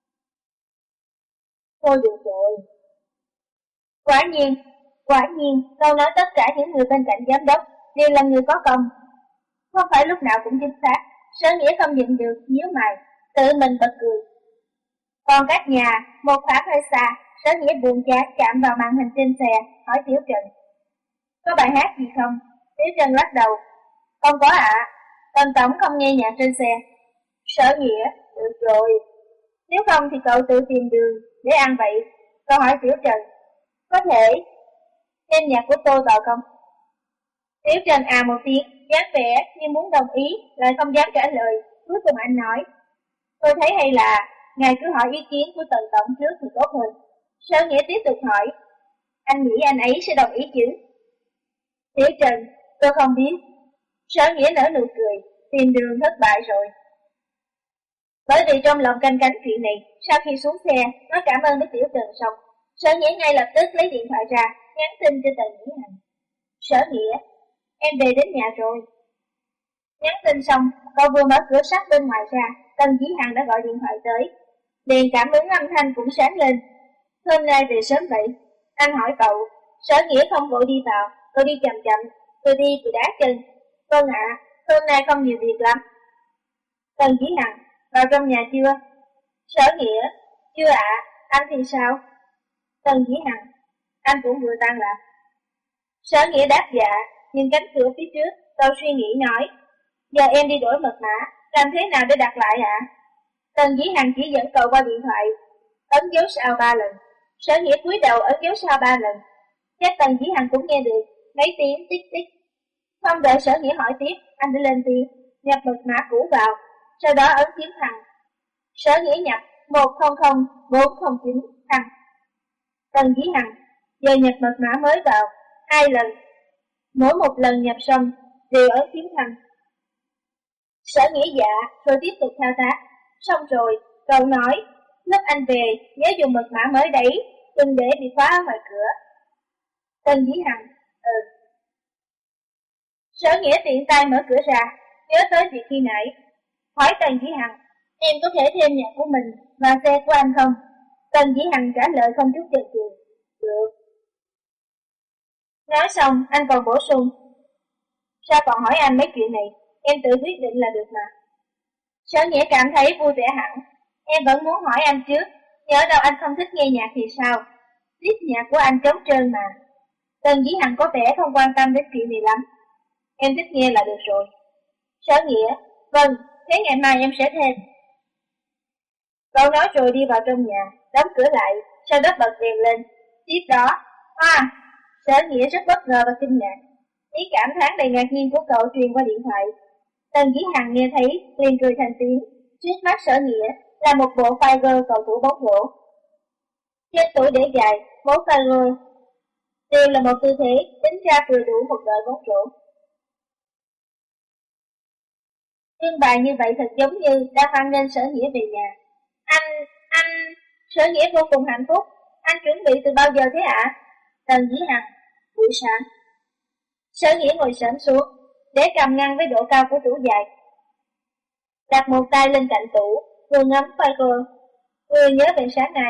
Thôi được rồi. Quả nhiên, quả nhiên, câu nói tất cả những người bên cạnh giám đốc đều là người có công. Không phải lúc nào cũng chính xác. Sở Nghĩa không nhịn được, nhíu mày, tự mình bật cười. Còn cách nhà, một khoảng hơi xa, Sở Nghĩa buồn chán chạm vào màn hình trên xe, hỏi Tiểu Trần. Có bài hát gì không? Tiểu Trần lắc đầu. Không có ạ, à. Tần Tổng không nghe nhạc trên xe. Sở Nghĩa, được rồi. Nếu không thì cậu tự tìm đường để ăn vậy. Cậu hỏi Tiểu Trần, có thể thêm nhạc của tôi vào không? Tiểu Trần à một tiếng, dáng vẻ như muốn đồng ý, lại không dám trả lời. Cuối cùng anh nói, tôi thấy hay là ngài cứ hỏi ý kiến của Tần Tổng trước thì tốt hơn. Sở Nghĩa tiếp tục hỏi, anh nghĩ anh ấy sẽ đồng ý chứ? Tiểu Trần, tôi không biết. Sở Nghĩa nở nụ cười, tìm đường thất bại rồi. Bởi vì trong lòng canh cánh chuyện này, sau khi xuống xe, nói cảm ơn với Tiểu Trần xong, Sở Nghĩa ngay lập tức lấy điện thoại ra, nhắn tin cho Tần Dĩ Hằng. Sở Nghĩa, em về đến nhà rồi. Nhắn tin xong, cậu vừa mở cửa sắt bên ngoài ra, Tần Chí Hằng đã gọi điện thoại tới. Liền cảm ứng âm thanh cũng sáng lên. Hôm nay về sớm vậy. Anh hỏi cậu, Sở Nghĩa không vội đi vào, cậu đi chậm chậm, tôi đi thì đá chân. Vâng ạ, hôm nay không nhiều việc lắm. Tần Chí Hằng, vào trong nhà chưa? Sở Nghĩa, chưa ạ, anh thì sao? Tần Chí Hằng, anh cũng vừa tan làm. Sở Nghĩa đáp dạ, nhìn cánh cửa phía trước, cậu suy nghĩ nói, giờ em đi đổi mật mã, làm thế nào để đặt lại ạ? Tần Chí Hằng chỉ dẫn cậu qua điện thoại, ấn dấu sao ba lần. Sở Nghĩa cúi đầu ấn dấu sao ba lần. Chắc Tần Chí Hằng cũng nghe được mấy tiếng tích tích. Không đợi Sở Nghĩa hỏi tiếp, anh đã lên tiếng, nhập mật mã cũ vào, sau đó ấn phím thăng. Sở Nghĩa nhập một không không bốn không chín thăng. Tần Chí Hằng giờ nhập mật mã mới vào hai lần, mỗi một lần nhập xong đều ấn phím thăng. Sở Nghĩa dạ rồi tiếp tục thao tác. Xong rồi cậu nói, lúc anh về nhớ dùng mật mã mới đấy, đừng để bị khóa ở ngoài cửa. Tần Chí Hằng, ừ. Sở Nghĩa tiện tay mở cửa ra, nhớ tới việc khi nãy, hỏi Tần Chí Hằng, em có thể thêm nhà của mình và xe của anh không? Tần Chí Hằng trả lời không chút chần chừ, được. Nói xong, anh còn bổ sung, sao còn hỏi anh mấy chuyện này, em tự quyết định là được mà. Sở Nghĩa cảm thấy vui vẻ hẳn, em vẫn muốn hỏi anh trước, nhớ đâu anh không thích nghe nhạc thì sao? Tiếp nhạc của anh trống trơn mà. Tần Chí Hằng có vẻ không quan tâm đến chuyện này lắm. Em thích nghe là được rồi. Sở Nghĩa, vâng, thế ngày mai em sẽ thêm. Cậu nói rồi đi vào trong nhà, đóng cửa lại, sau đó bật đèn lên. Tiếp đó, à, Sở Nghĩa rất bất ngờ và kinh ngạc. Ý cảm thán đầy ngạc nhiên của cậu truyền qua điện thoại. Tần Chí Hằng nghe thấy, liền cười thành tiếng. Trước mắt Sở Nghĩa là một bộ file cầu thủ bóng rổ. Trên tủ để dài, bốn file đều là một tư thế tính ra vừa đủ một đội bóng rổ. Trưng bày như vậy thật giống như đã hoan nghênh Sở Nghĩa về nhà. Anh, anh, Sở Nghĩa vô cùng hạnh phúc. Anh chuẩn bị từ bao giờ thế ạ? À? Tần Chí Hằng, buổi sáng. Sở Nghĩa ngồi xổm xuống, để cầm ngăn với độ cao của tủ dài. Đặt một tay lên cạnh tủ, vừa ngắm file, vừa nhớ về sáng nay.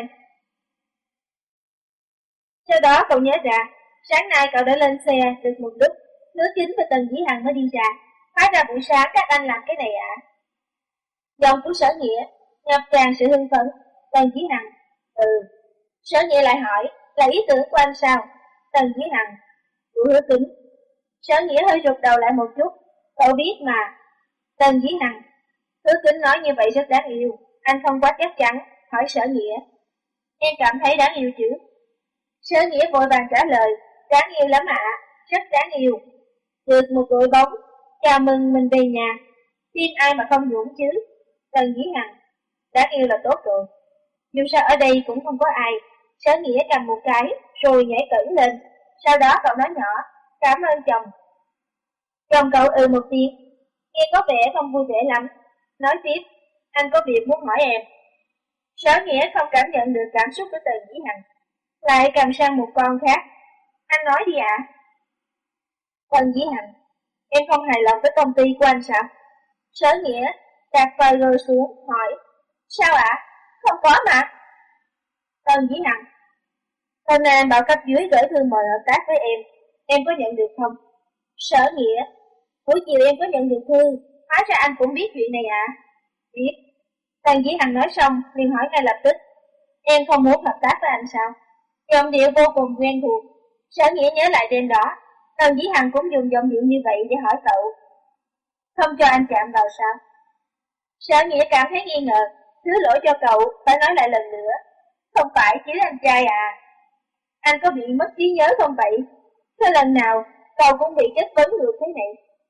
Sau đó cậu nhớ ra, sáng nay cậu đã lên xe được một lúc, Hứa Chính và Tần Chí Hằng mới đi ra. Hóa ra buổi sáng các anh làm cái này ạ. À? Giọng của Sở Nghĩa ngập tràn sự hưng phấn. Tần Chí Hằng, ừ. Sở Nghĩa lại hỏi, là ý tưởng của anh sao? Tần Chí Hằng, của Hứa Chính. Sở Nghĩa hơi rụt đầu lại một chút, cậu biết mà. Tần Chí Hằng, Hứa Chính nói như vậy rất đáng yêu. Anh không quá chắc chắn, hỏi Sở Nghĩa. Em cảm thấy đáng yêu chứ? Sở Nghĩa vội vàng trả lời, đáng yêu lắm ạ, à, rất đáng yêu. Được một đội bóng, chào mừng mình về nhà, tin ai mà không dũng chứ. Tần Chí Hằng, đáng yêu là tốt rồi. Dù sao ở đây cũng không có ai. Sở Nghĩa cầm một cái, rồi nhảy cẩn lên. Sau đó cậu nói nhỏ, cảm ơn chồng. Chồng cậu ừ một tiếng, nghe có vẻ không vui vẻ lắm. Nói tiếp, anh có việc muốn hỏi em. Sở Nghĩa không cảm nhận được cảm xúc của Tần Chí Hằng, lại cầm sang một con khác. Anh nói đi ạ. À? Tần Chí Hằng, em không hài lòng với công ty của anh sao? Sở Nghĩa đặt file xuống, hỏi, sao ạ? À? Không có mà. Tần Chí Hằng, hôm nay anh bảo cấp dưới gửi thư mời hợp tác với em, em có nhận được không? Sở Nghĩa, buổi chiều em có nhận được thư, hóa ra anh cũng biết chuyện này ạ. À? Biết. Tần Chí Hằng nói xong, liền hỏi ngay lập tức, em không muốn hợp tác với anh sao? Giọng điệu vô cùng quen thuộc. Sở Nghĩa nhớ lại đêm đó, Tần Chí Hằng cũng dùng giọng điệu như vậy để hỏi cậu, không cho anh chạm vào sao? Sở Nghĩa cảm thấy nghi ngờ, thứ lỗi cho cậu, phải nói lại lần nữa. Không phải chứ anh trai à? Anh có bị mất trí nhớ không vậy? Thế lần nào, cậu cũng bị chất vấn được thế này.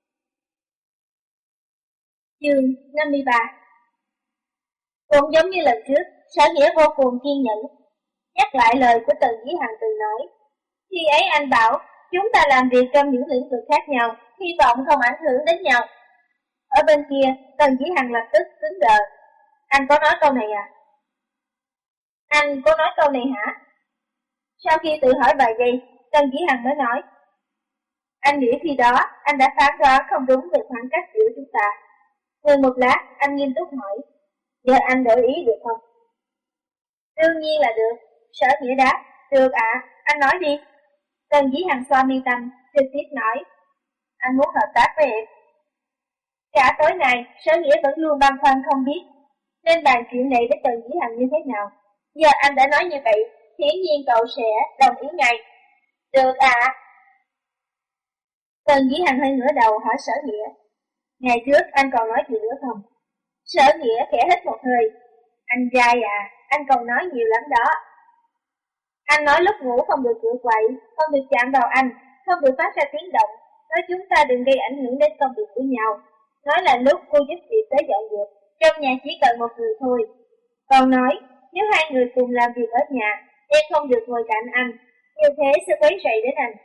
Chương năm mươi ba. Cũng giống như lần trước, Sở Nghĩa vô cùng kiên nhẫn, nhắc lại lời của Tần Chí Hằng từng nói. Khi ấy anh bảo, chúng ta làm việc trong những lĩnh vực khác nhau, hy vọng không ảnh hưởng đến nhau. Ở bên kia, Tần Chí Hằng lập tức cứng đờ. Anh có nói câu này à? Anh có nói câu này hả? Sau khi tự hỏi vài giây, Tần Chí Hằng mới nói. Anh nghĩ khi đó anh đã phán đoán không đúng về khoảng cách giữa chúng ta. Ngừng một lát, anh nghiêm túc hỏi, giờ anh đổi ý được không? Đương nhiên là được, Sở Nghĩa đáp, được ạ, à, anh nói đi. Tần Dĩ Hằng xoa mi tâm, trực tiếp nói, anh muốn hợp tác với em. Cả tối nay, Sở Nghĩa vẫn luôn băn khoăn không biết nên bàn chuyện này với Tần Dĩ Hằng như thế nào. Giờ anh đã nói như vậy, hiển nhiên cậu sẽ đồng ý ngay. Được ạ. À. Tần Dĩ Hằng hơi ngửa đầu hỏi Sở Nghĩa, ngày trước anh còn nói gì nữa không? Sở Nghĩa khẽ hít một hơi, anh trai à, anh còn nói nhiều lắm đó. Anh nói lúc ngủ không được cựa quậy, không được chạm vào anh, không được phát ra tiếng động, nói chúng ta đừng gây ảnh hưởng đến công việc của nhau. Nói là lúc cô giúp việc tới dọn dẹp, trong nhà chỉ cần một người thôi. Còn nói, nếu hai người cùng làm việc ở nhà, em không được ngồi cạnh anh, như thế sẽ quấy rầy đến anh.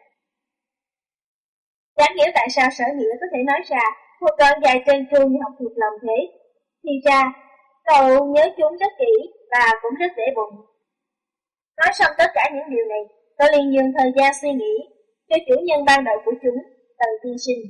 Chẳng hiểu tại sao Sở Nghĩa có thể nói ra một đoạn dài trên tru như học thuộc lòng thế. Thì ra, cậu nhớ chúng rất kỹ và cũng rất dễ bụng. Nói xong tất cả những điều này, cậu liền dừng thời gian suy nghĩ cho chủ nhân ban đầu của chúng, Tần Tiên Sinh.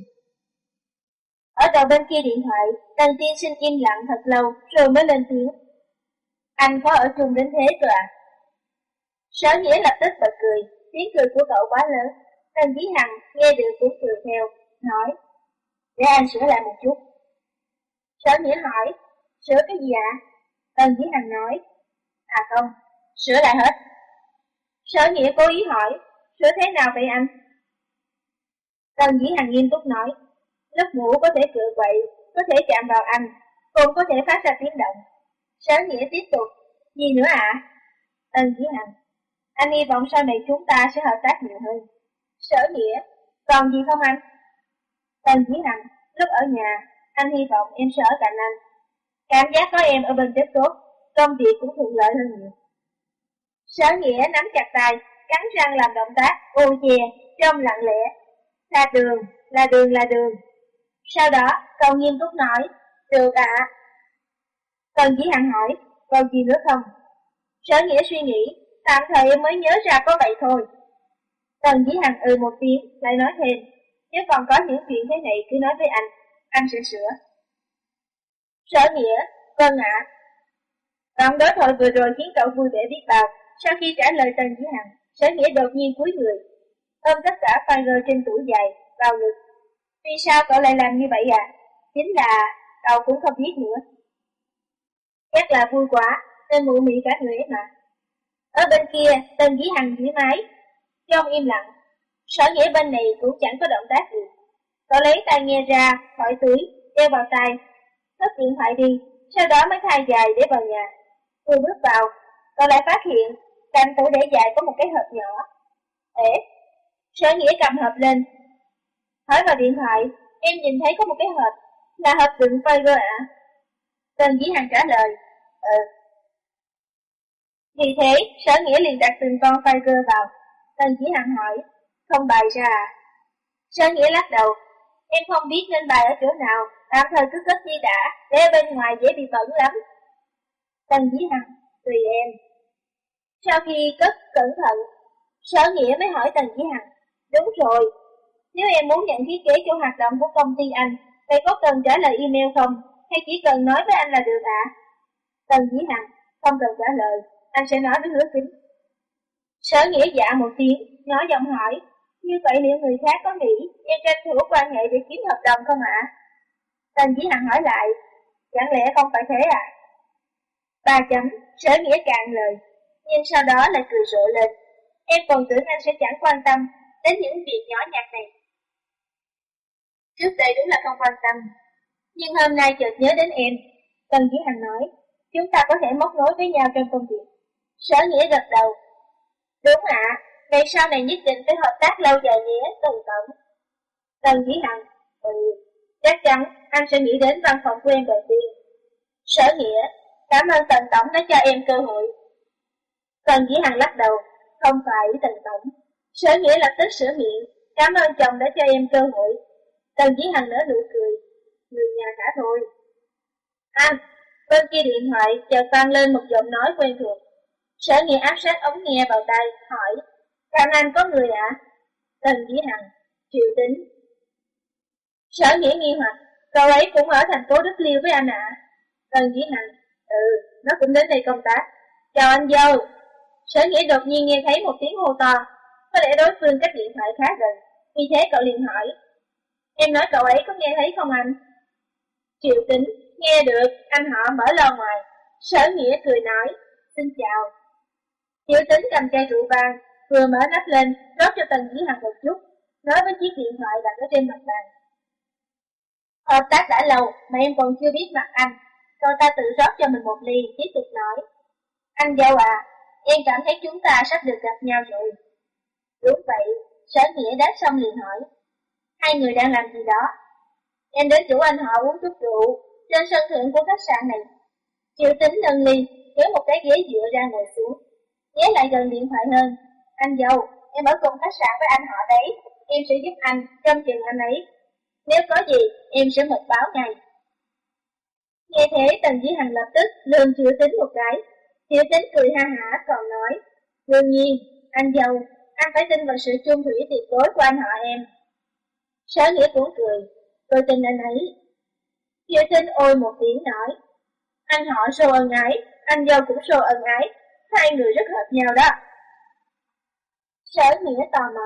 Ở đầu bên kia điện thoại, Tần Tiên Sinh im lặng thật lâu rồi mới lên tiếng. Anh có ở chung đến thế cơ à? Sở Nghĩa lập tức bật cười, tiếng cười của cậu quá lớn. Tần Dĩ Hằng nghe được cũng cười theo, nói, để anh sửa lại một chút. Sở Nghĩa hỏi, sửa cái gì ạ? À? Tần Dĩ Hằng nói, à không, sửa lại hết. Sở Nghĩa cố ý hỏi, sửa thế nào vậy anh? Tần Dĩ Hằng nghiêm túc nói, lúc ngủ có thể cựa quậy, có thể chạm vào anh, cũng có thể phát ra tiếng động. Sở Nghĩa tiếp tục, gì nữa ạ? À? Tần Dĩ Hằng, anh hy vọng sau này chúng ta sẽ hợp tác nhiều hơn. Sở Nghĩa, còn gì không anh? Tần Dĩ Hằng, lúc ở nhà, anh hy vọng em sẽ ở cạnh anh. Cảm giác có em ở bên rất tốt, công việc cũng thuận lợi hơn nhiều. Sở Nghĩa nắm chặt tay, cắn răng làm động tác ô chè, trông lặng lẽ. Là đường, là đường, là đường. Sau đó, cậu nghiêm túc nói, được ạ. À. Tần Dĩ Hằng hỏi, còn gì nữa không? Sở Nghĩa suy nghĩ, tạm thời em mới nhớ ra có vậy thôi. Tần Dĩ Hằng ừ một tiếng, lại nói thêm, nếu còn có những chuyện thế này cứ nói với anh, anh sẽ sửa. Sở Nghĩa, vâng ạ. À. Đoạn đối thoại vừa rồi khiến cậu vui vẻ biết bao. Sau khi trả lời Tần Dĩ Hằng, Sở Nghĩa đột nhiên cúi người, ôm tất cả file trên tủ giày vào ngực. Vì sao cậu lại làm như vậy à? Chính là cậu cũng không biết nữa. Chắc là vui quá, nên mụ mị cả người ấy mà. Ở bên kia, Tần Dĩ Hằng giữ máy, trong im lặng. Sở Nghĩa bên này cũng chẳng có động tác gì. Cậu lấy tai nghe ra, khỏi túi, đeo vào tai, cất điện thoại đi, sau đó mới thay giày để vào nhà. Vừa bước vào, cậu lại phát hiện cạnh tủ để giày có một cái hộp nhỏ. Ế, Sở Nghĩa cầm hộp lên, hỏi vào điện thoại, em nhìn thấy có một cái hộp, là hộp đựng Fiverr ạ? À? Tần Dĩ Hằng trả lời, ừ. Vì thế, Sở Nghĩa liền đặt từng con Fiverr vào. Tần Dĩ Hằng hỏi, không bày ra à? Sở Nghĩa lắc đầu, em không biết nên bày ở chỗ nào, tạm thời cứ cất đi đã, để ở bên ngoài dễ bị bẩn lắm. Tần Dĩ Hằng, tùy em. Sau khi cất cẩn thận, Sở Nghĩa mới hỏi Tần Dĩ Hằng, đúng rồi, nếu em muốn nhận thiết kế cho hoạt động của công ty anh, vậy có cần trả lời email không, hay chỉ cần nói với anh là được ạ? À? Tần Dĩ Hằng, không cần trả lời, anh sẽ nói với Hứa Kính. Sở Nghĩa dạ một tiếng, nhỏ giọng hỏi, như vậy liệu người khác có nghĩ em tranh thủ quan hệ để kiếm hợp đồng không ạ? À? Tần Dĩ Hằng hỏi lại, chẳng lẽ không phải thế à? Ba chấm, Sở Nghĩa cạn lời, nhưng sau đó lại cười rộ lên. Em còn tưởng anh sẽ chẳng quan tâm đến những việc nhỏ nhặt này. Trước đây đúng là không quan tâm, nhưng hôm nay chợt nhớ đến em. Tần Dĩ Hằng nói, chúng ta có thể móc nối với nhau trong công việc. Sở Nghĩa gật đầu. Đúng ạ, à, vậy sau này nhất định phải hợp tác lâu dài nhé, Tần Tổng. Tần Dĩ Hằng, ừ, chắc chắn anh sẽ nghĩ đến văn phòng của em đầu tiên. Sở Nghĩa, cảm ơn Tần Tổng đã cho em cơ hội. Tần Dĩ Hằng lắc đầu, không phải Tần Tổng. Sở Nghĩa lập tức sửa miệng, cảm ơn chồng đã cho em cơ hội. Tần Dĩ Hằng nở nụ cười, người nhà cả thôi. Anh, bên kia điện thoại chợt vang lên một giọng nói quen thuộc. Sở Nghĩa áp sát ống nghe vào tay, hỏi, Cam Anh có người ạ? À? Tần Dĩ Hằng, Triệu Tính. Sở Nghĩa nghi hoặc, cậu ấy cũng ở thành phố Đức Liêu với anh ạ. À? Tần Dĩ Hằng, ừ, nó cũng đến đây công tác. Chào anh dâu. Sở Nghĩa đột nhiên nghe thấy một tiếng hô to, có lẽ đối phương cách điện thoại khá gần, vì thế cậu liền hỏi, em nói cậu ấy có nghe thấy không anh? Triệu Tính, nghe được, anh họ mở loa ngoài. Sở Nghĩa cười nói, xin chào. Triệu Tính cầm chai rượu vang, vừa mở nắp lên, rót cho Tần Dĩ Hằng một chút, nói với chiếc điện thoại đặt ở trên mặt bàn. Hợp tác đã lâu mà em còn chưa biết mặt anh. Cậu ta tự rót cho mình một ly, tiếp tục nói, anh dâu à, em cảm thấy chúng ta sắp được gặp nhau rồi. Đúng vậy, Sở Nghĩa đáp xong liền hỏi, hai người đang làm gì đó? Em đến chỗ anh họ uống chút rượu trên sân thượng của khách sạn này. Triệu Tính nâng ly, kéo một cái ghế dựa ra ngồi xuống, ghé lại gần điện thoại hơn. Anh dâu, em ở cùng khách sạn với anh họ đấy, em sẽ giúp anh trông chừng anh ấy. Nếu có gì, em sẽ mật báo ngay. Nghe thế, Tần Dĩ Hằng lập tức lườm Triệu Tính một cái. Triệu Tính cười ha hả còn nói, đương nhiên, anh dâu, anh phải tin vào sự chung thủy tuyệt đối của anh họ em. Sở Nghĩa cũng cười, tôi tin anh ấy. Triệu Tính ôi một tiếng nói, anh họ sâu ân ái, anh dâu cũng sâu ân ái, hai người rất hợp nhau đó. Sở Nghĩa tò mò,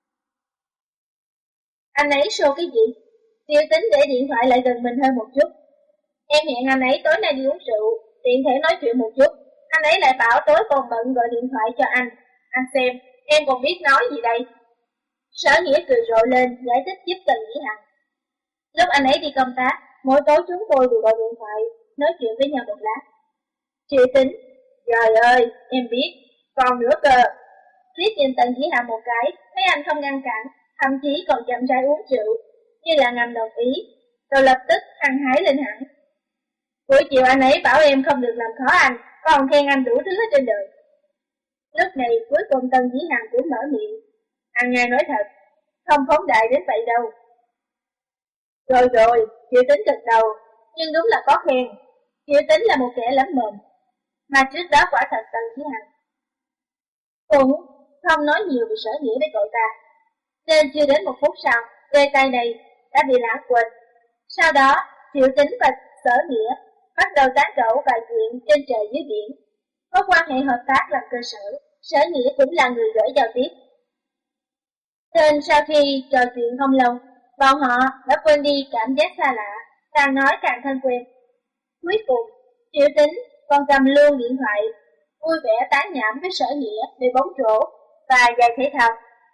anh ấy sâu cái gì? Triệu Tính để điện thoại lại gần mình hơn một chút. Em hẹn anh ấy tối nay đi uống rượu, tiện thể nói chuyện một chút. Anh ấy lại bảo tối còn bận gọi điện thoại cho anh. Anh xem, em còn biết nói gì đây? Sở Nghĩa cười rộ lên, giải thích giúp Tần Dĩ Hằng. Lúc anh ấy đi công tác, mỗi tối chúng tôi đều gọi điện thoại, nói chuyện với nhau một lát. Triệu Tính, trời ơi, em biết, còn nữa cơ. Liếc nhìn Tần Dĩ Hằng một cái, thấy anh không ngăn cản, thậm chí còn chậm rãi uống rượu, như là ngầm đồng ý, rồi lập tức hăng hái lên hẳn. Buổi chiều anh ấy bảo em không được làm khó anh, còn khen anh đủ thứ trên đời. Lúc này cuối cùng Tần Dĩ Hằng cũng mở miệng, anh nghe nói thật, không phóng đại đến vậy đâu. Rồi rồi, Triệu Tính gật đầu, nhưng đúng là có khen. Triệu Tính là một kẻ lắm mồm, mà trước đó quả thật Tần Dĩ Hằng cũng không nói nhiều về Sở Nghĩa với cậu ta, nên chưa đến một phút sau, đề tài này đã bị lãng quên. Sau đó, Triệu Tính và Sở Nghĩa bắt đầu tán gẫu vài chuyện trên trời dưới biển. Có quan hệ hợp tác làm cơ sở, Sở Nghĩa cũng là người gửi giao tiếp. Nên sau khi trò chuyện không lâu, bọn họ đã quên đi cảm giác xa lạ, càng nói càng thân quen. Cuối cùng, Triệu Tính còn cầm luôn điện thoại, vui vẻ tán nhảm với Sở Nghĩa về bóng rổ và giày thể thao.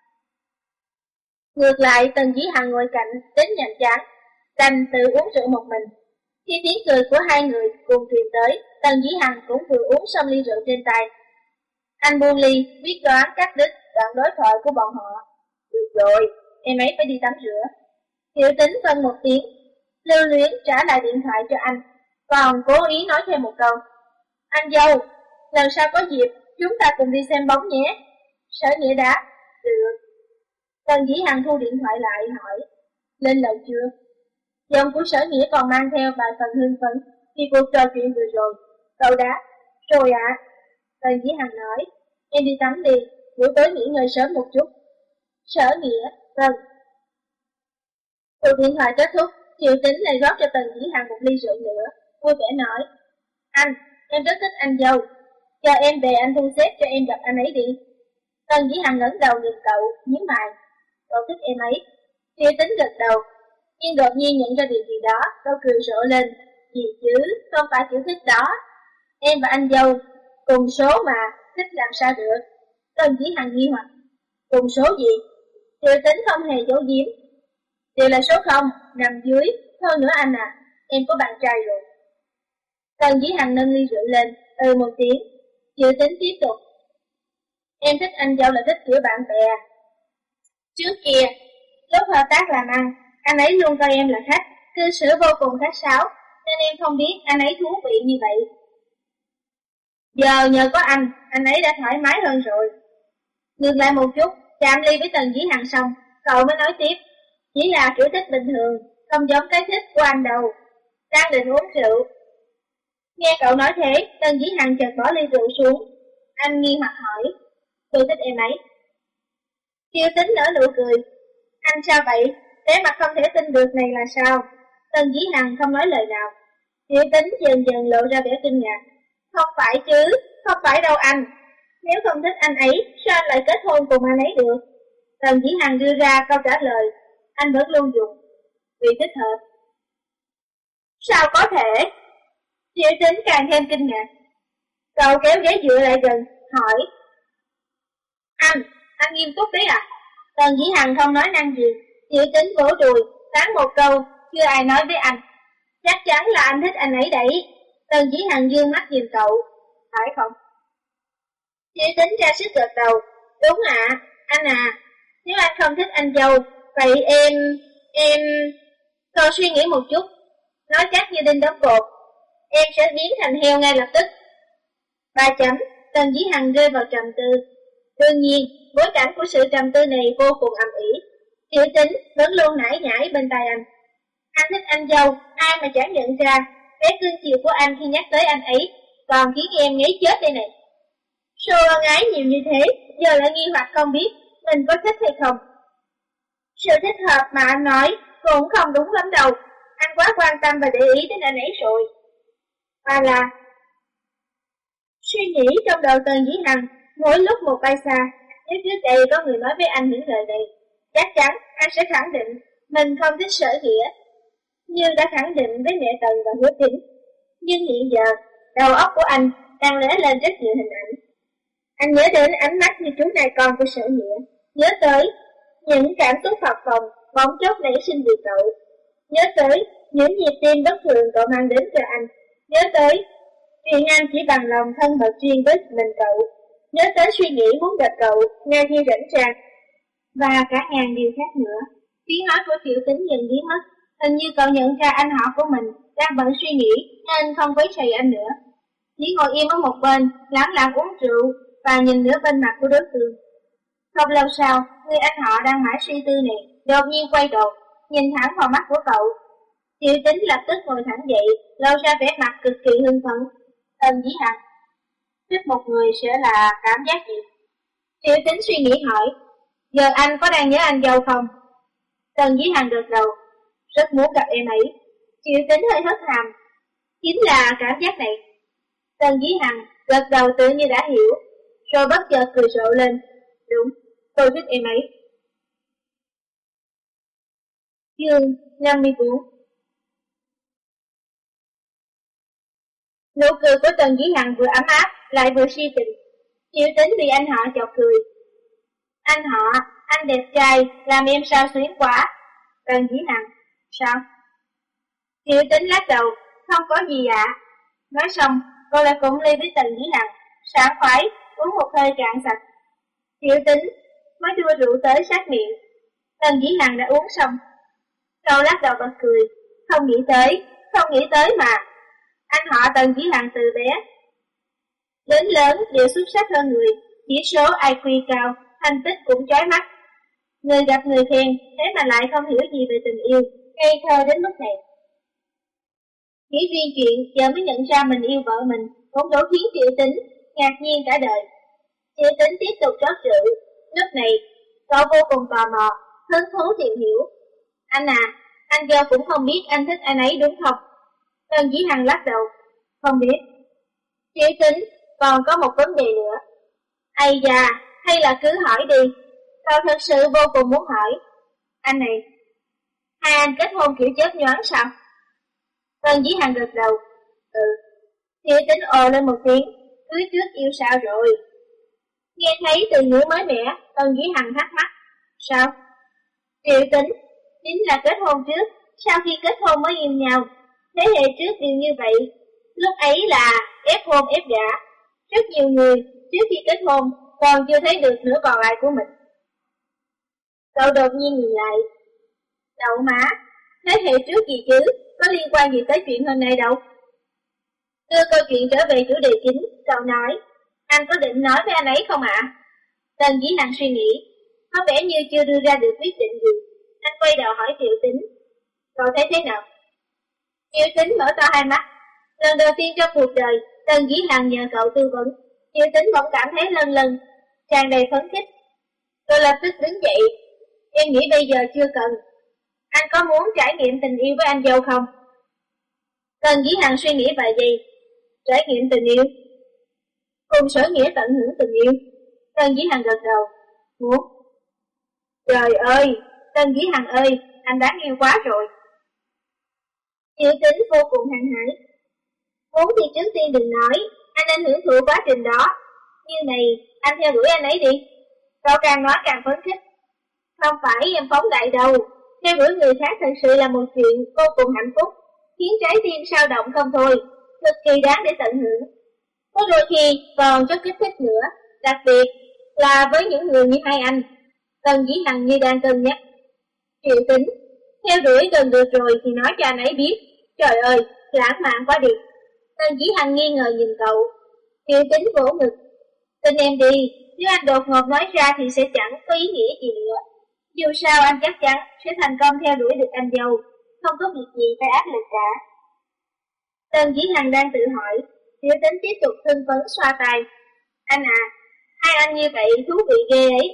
Ngược lại, Tần Dĩ Hằng ngồi cạnh đến nhàm chán, đành tự uống rượu một mình. Khi tiếng cười của hai người cùng truyền tới, Tần Dĩ Hằng cũng vừa uống xong ly rượu trên tay. Anh buông ly, biết đoán cắt đứt đoạn đối thoại của bọn họ. Được rồi, em ấy phải đi tắm rửa. Triệu Tính phân một tiếng, lưu luyến trả lại điện thoại cho anh, còn cố ý nói thêm một câu. Anh dâu, lần sau có dịp, chúng ta cùng đi xem bóng nhé. Sở Nghĩa đáp, được. Tần Dĩ Hằng thu điện thoại lại hỏi, lên lầu chưa? Giọng của Sở Nghĩa còn mang theo vài phần hưng phấn khi cuộc trò chuyện vừa rồi. Cậu đáp, rồi ạ. À. Tần Dĩ Hằng nói, em đi tắm đi, buổi tối nghỉ ngơi sớm một chút. Sở Nghĩa, vâng. Cuộc điện thoại kết thúc, Triệu Tính lại rót cho Tần Dĩ Hằng một ly rượu nữa, vui vẻ nói, anh, em rất thích anh dâu, chờ em về anh thu xếp cho em gặp anh ấy đi. Tần Dĩ Hằng ngẩng đầu nhìn cậu, nhíu mày, cậu thích em ấy. Triệu Tính gật đầu, nhưng đột nhiên nhận ra điều gì đó, cậu cười rộ lên, gì chứ, không phải kiểu thích đó. Em và anh dâu, cùng số mà, thích làm sao được. Tần Dĩ Hằng nghi hoặc, cùng số gì? Triệu Tính không hề giấu giếm, đều là số không, nằm dưới, hơn nữa anh à, em có bạn trai rồi. Tần Dĩ Hằng nâng ly rượu lên, ừ một tiếng. Triệu Tính tiếp tục, em thích anh dâu là thích kiểu bạn bè. Trước kia, lúc hợp tác làm ăn, anh ấy luôn coi em là khách, cư xử vô cùng khách sáo, nên em không biết anh ấy thú vị như vậy. Giờ nhờ có anh, anh ấy đã thoải mái hơn rồi. Ngược lại một chút, chạm ly với Tần Dĩ Hằng xong, cậu mới nói tiếp, chỉ là kiểu thích bình thường, không giống cái thích của anh đâu. Đang định uống rượu. Nghe cậu nói thế, Tần Dĩ Hằng chợt bỏ ly rượu xuống. Anh nghi hoặc hỏi, tôi thích em ấy. Triệu Tính nở nụ cười. Anh sao vậy? Thế mà không thể tin được này là sao? Tần Dĩ Hằng không nói lời nào. Triệu Tính dần dần lộ ra vẻ kinh ngạc. Không phải chứ, không phải đâu anh. Nếu không thích anh ấy, sao anh lại kết hôn cùng anh ấy được? Tần Dĩ Hằng đưa ra câu trả lời, anh vẫn luôn dùng vì thích hợp. Sao có thể? Triệu Tính càng thêm kinh ngạc. Cậu kéo ghế dựa lại gần, hỏi. Anh, anh nghiêm túc đấy à? Tần Dĩ Hằng không nói năng gì. Triệu Tính vỗ đùi, tán một câu, chưa ai nói với anh. Chắc chắn là anh thích anh ấy đấy. Tần Dĩ Hằng dương mắt nhìn cậu, phải không? Triệu Tính ra sức gật đầu. Đúng ạ, à, anh à. Nếu anh không thích anh dâu, vậy em, em... Cậu suy nghĩ một chút, nói chắc như đinh đóng cột. Em sẽ biến thành heo ngay lập tức. Ba chấm, Tần Dĩ Hằng rơi vào trầm tư. Đương nhiên, bối cảnh của sự trầm tư này vô cùng ầm ĩ. Triệu Tính vẫn luôn nải nhải bên tai anh. Anh thích anh dâu, ai mà chẳng nhận ra. Vẻ cương chiều của anh khi nhắc tới anh ấy còn khiến em ngấy chết đây này. Sao ân ái nhiều như thế, giờ lại nghi hoặc không biết mình có thích hay không. Sự thích hợp mà anh nói cũng không đúng lắm đâu. Anh quá quan tâm và để ý đến anh ấy rồi. Và là suy nghĩ trong đầu Tần Dĩ Hằng mỗi lúc một bay xa. Nếu trước đây có người nói với anh những lời này, chắc chắn anh sẽ khẳng định mình không thích Sở Nghĩa, như đã khẳng định với mẹ Tần và Hứa Kính. Nhưng hiện giờ, đầu óc của anh đang lóe lên rất nhiều hình ảnh. Anh nhớ đến ánh mắt như chú nai con của Sở Nghĩa, nhớ tới những cảm xúc phập phồng bỗng chốc nảy sinh vì cậu, nhớ tới những nhịp tim bất thường cậu mang đến cho anh, nhớ tới chuyện anh chỉ bằng lòng thân mật riêng với mình cậu, nhớ tới suy nghĩ muốn gặp cậu ngay khi rảnh rang, và cả ngàn điều khác nữa. Tiếng nói của Triệu Tính dần biến mất. Hình như cậu nhận ra anh họ của mình đang bận suy nghĩ nên không quấy rầy anh nữa. Chỉ ngồi im ở một bên, lặng lặng uống rượu và nhìn nửa bên mặt của đối phương. Không lâu sau, người anh họ đang mãi suy tư này đột nhiên quay đầu, nhìn thẳng vào mắt của cậu. Triệu Tính lập tức ngồi thẳng dậy, lộ ra vẻ mặt cực kỳ hưng phấn. Tần Dĩ Hằng, thích một người sẽ là cảm giác gì? Triệu Tính suy nghĩ hỏi, giờ anh có đang nhớ anh dâu không? Tần Dĩ Hằng gật đầu, rất muốn gặp em ấy. Triệu Tính hơi hất hàm, chính là cảm giác này. Tần Dĩ Hằng gật đầu tự như đã hiểu, rồi bất chợt cười rộ lên. Đúng, tôi thích em ấy. Chương năm mươi bốn. Nụ cười của Tần Dĩ Hằng vừa ấm áp lại vừa si tình. Triệu Tính bị anh họ chọc cười. Anh họ, anh đẹp trai, làm em sao xuyến quá. Tần Dĩ Hằng, sao? Triệu Tính lắc đầu, không có gì ạ. À. Nói xong, cô lại cùng ly với Tần Dĩ Hằng, sảng khoái, uống một hơi cạn sạch. Triệu Tính mới đưa rượu tới sát miệng. Tần Dĩ Hằng đã uống xong. Cậu lắc đầu bật cười, không nghĩ tới, không nghĩ tới mà. Anh họ Tần Dĩ Hằng từ bé đến lớn đều xuất sắc hơn người, chỉ số i kiu cao, thành tích cũng chói mắt. Người gặp người khen, thế mà lại không hiểu gì về tình yêu, ngây thơ đến mức này. Chỉ riêng chuyện giờ mới nhận ra mình yêu vợ mình cũng đủ khiến Triệu Tính ngạc nhiên cả đời. Triệu Tính tiếp tục rót rượu. Lúc này, cậu vô cùng tò mò, hứng thú tìm hiểu. Anh à, anh giờ cũng không biết anh thích anh ấy đúng không? Tần Dĩ Hằng lắc đầu, không biết. Triệu Tính còn có một vấn đề nữa. Ây da, hay là cứ hỏi đi. Cậu thật sự vô cùng muốn hỏi. Anh này, hai anh kết hôn kiểu chớp nhoáng sao? Tần Dĩ Hằng gật đầu. Ừ. Triệu Tính ồ lên một tiếng, cưới trước yêu sao rồi. Nghe thấy từ ngữ mới mẻ, Tần Dĩ Hằng thắc mắc. Sao? Triệu Tính chính là kết hôn trước, sau khi kết hôn mới yêu nhau. Thế hệ trước đều như vậy. Lúc ấy là ép hôn ép gả. Rất nhiều người trước khi kết hôn còn chưa thấy được nửa còn lại của mình. Cậu đột nhiên nhìn lại. Đậu má, thế hệ trước gì chứ, có liên quan gì tới chuyện hôm nay đâu. Đưa câu chuyện trở về chủ đề chính, cậu nói, anh có định nói với anh ấy không ạ? À? Tần Dĩ Hằng suy nghĩ, có vẻ như chưa đưa ra được quyết định gì. Anh quay đầu hỏi Triệu Tính, cậu thấy thế nào? Triệu Tính mở to hai mắt. Lần đầu tiên trong cuộc đời, Tần Dĩ Hằng nhờ cậu tư vấn. Triệu Tính bỗng cảm thấy lân lân, tràn đầy phấn khích. Tôi lập tức đứng dậy. Em nghĩ bây giờ chưa cần. Anh có muốn trải nghiệm tình yêu với anh dâu không? Tần Dĩ Hằng suy nghĩ vài giây. Trải nghiệm tình yêu? Cùng Sở Nghĩa tận hưởng tình yêu. Tần Dĩ Hằng gật đầu. Muốn. Trời ơi, Tần Dĩ Hằng ơi, anh đáng yêu quá rồi. Triệu Tính vô cùng hăng hái. Muốn thì trước tiên đừng nói, anh nên hưởng thụ quá trình đó. Như này, anh theo đuổi anh ấy đi. Cậu càng nói càng phấn khích. Không phải em phóng đại đâu. Theo đuổi người khác thật sự là một chuyện vô cùng hạnh phúc, khiến trái tim sao động không thôi, cực kỳ đáng để tận hưởng. Có đôi khi còn rất kích thích nữa, đặc biệt là với những người như hai anh. Tần Dĩ Hằng như đang cân nhắc. Triệu Tính, theo đuổi gần được rồi thì nói cho anh ấy biết. Trời ơi, lãng mạn quá đi. Tần Dĩ Hằng nghi ngờ nhìn cậu. Triệu Tính vỗ ngực. Tin em đi, nếu anh đột ngột nói ra thì sẽ chẳng có ý nghĩa gì nữa. Dù sao anh chắc chắn sẽ thành công theo đuổi được anh dâu, không có việc gì phải áp lực cả. Tần Dĩ Hằng đang tự hỏi, Triệu Tính tiếp tục hưng phấn xoa tay. Anh à, hai anh như vậy thú vị ghê ấy.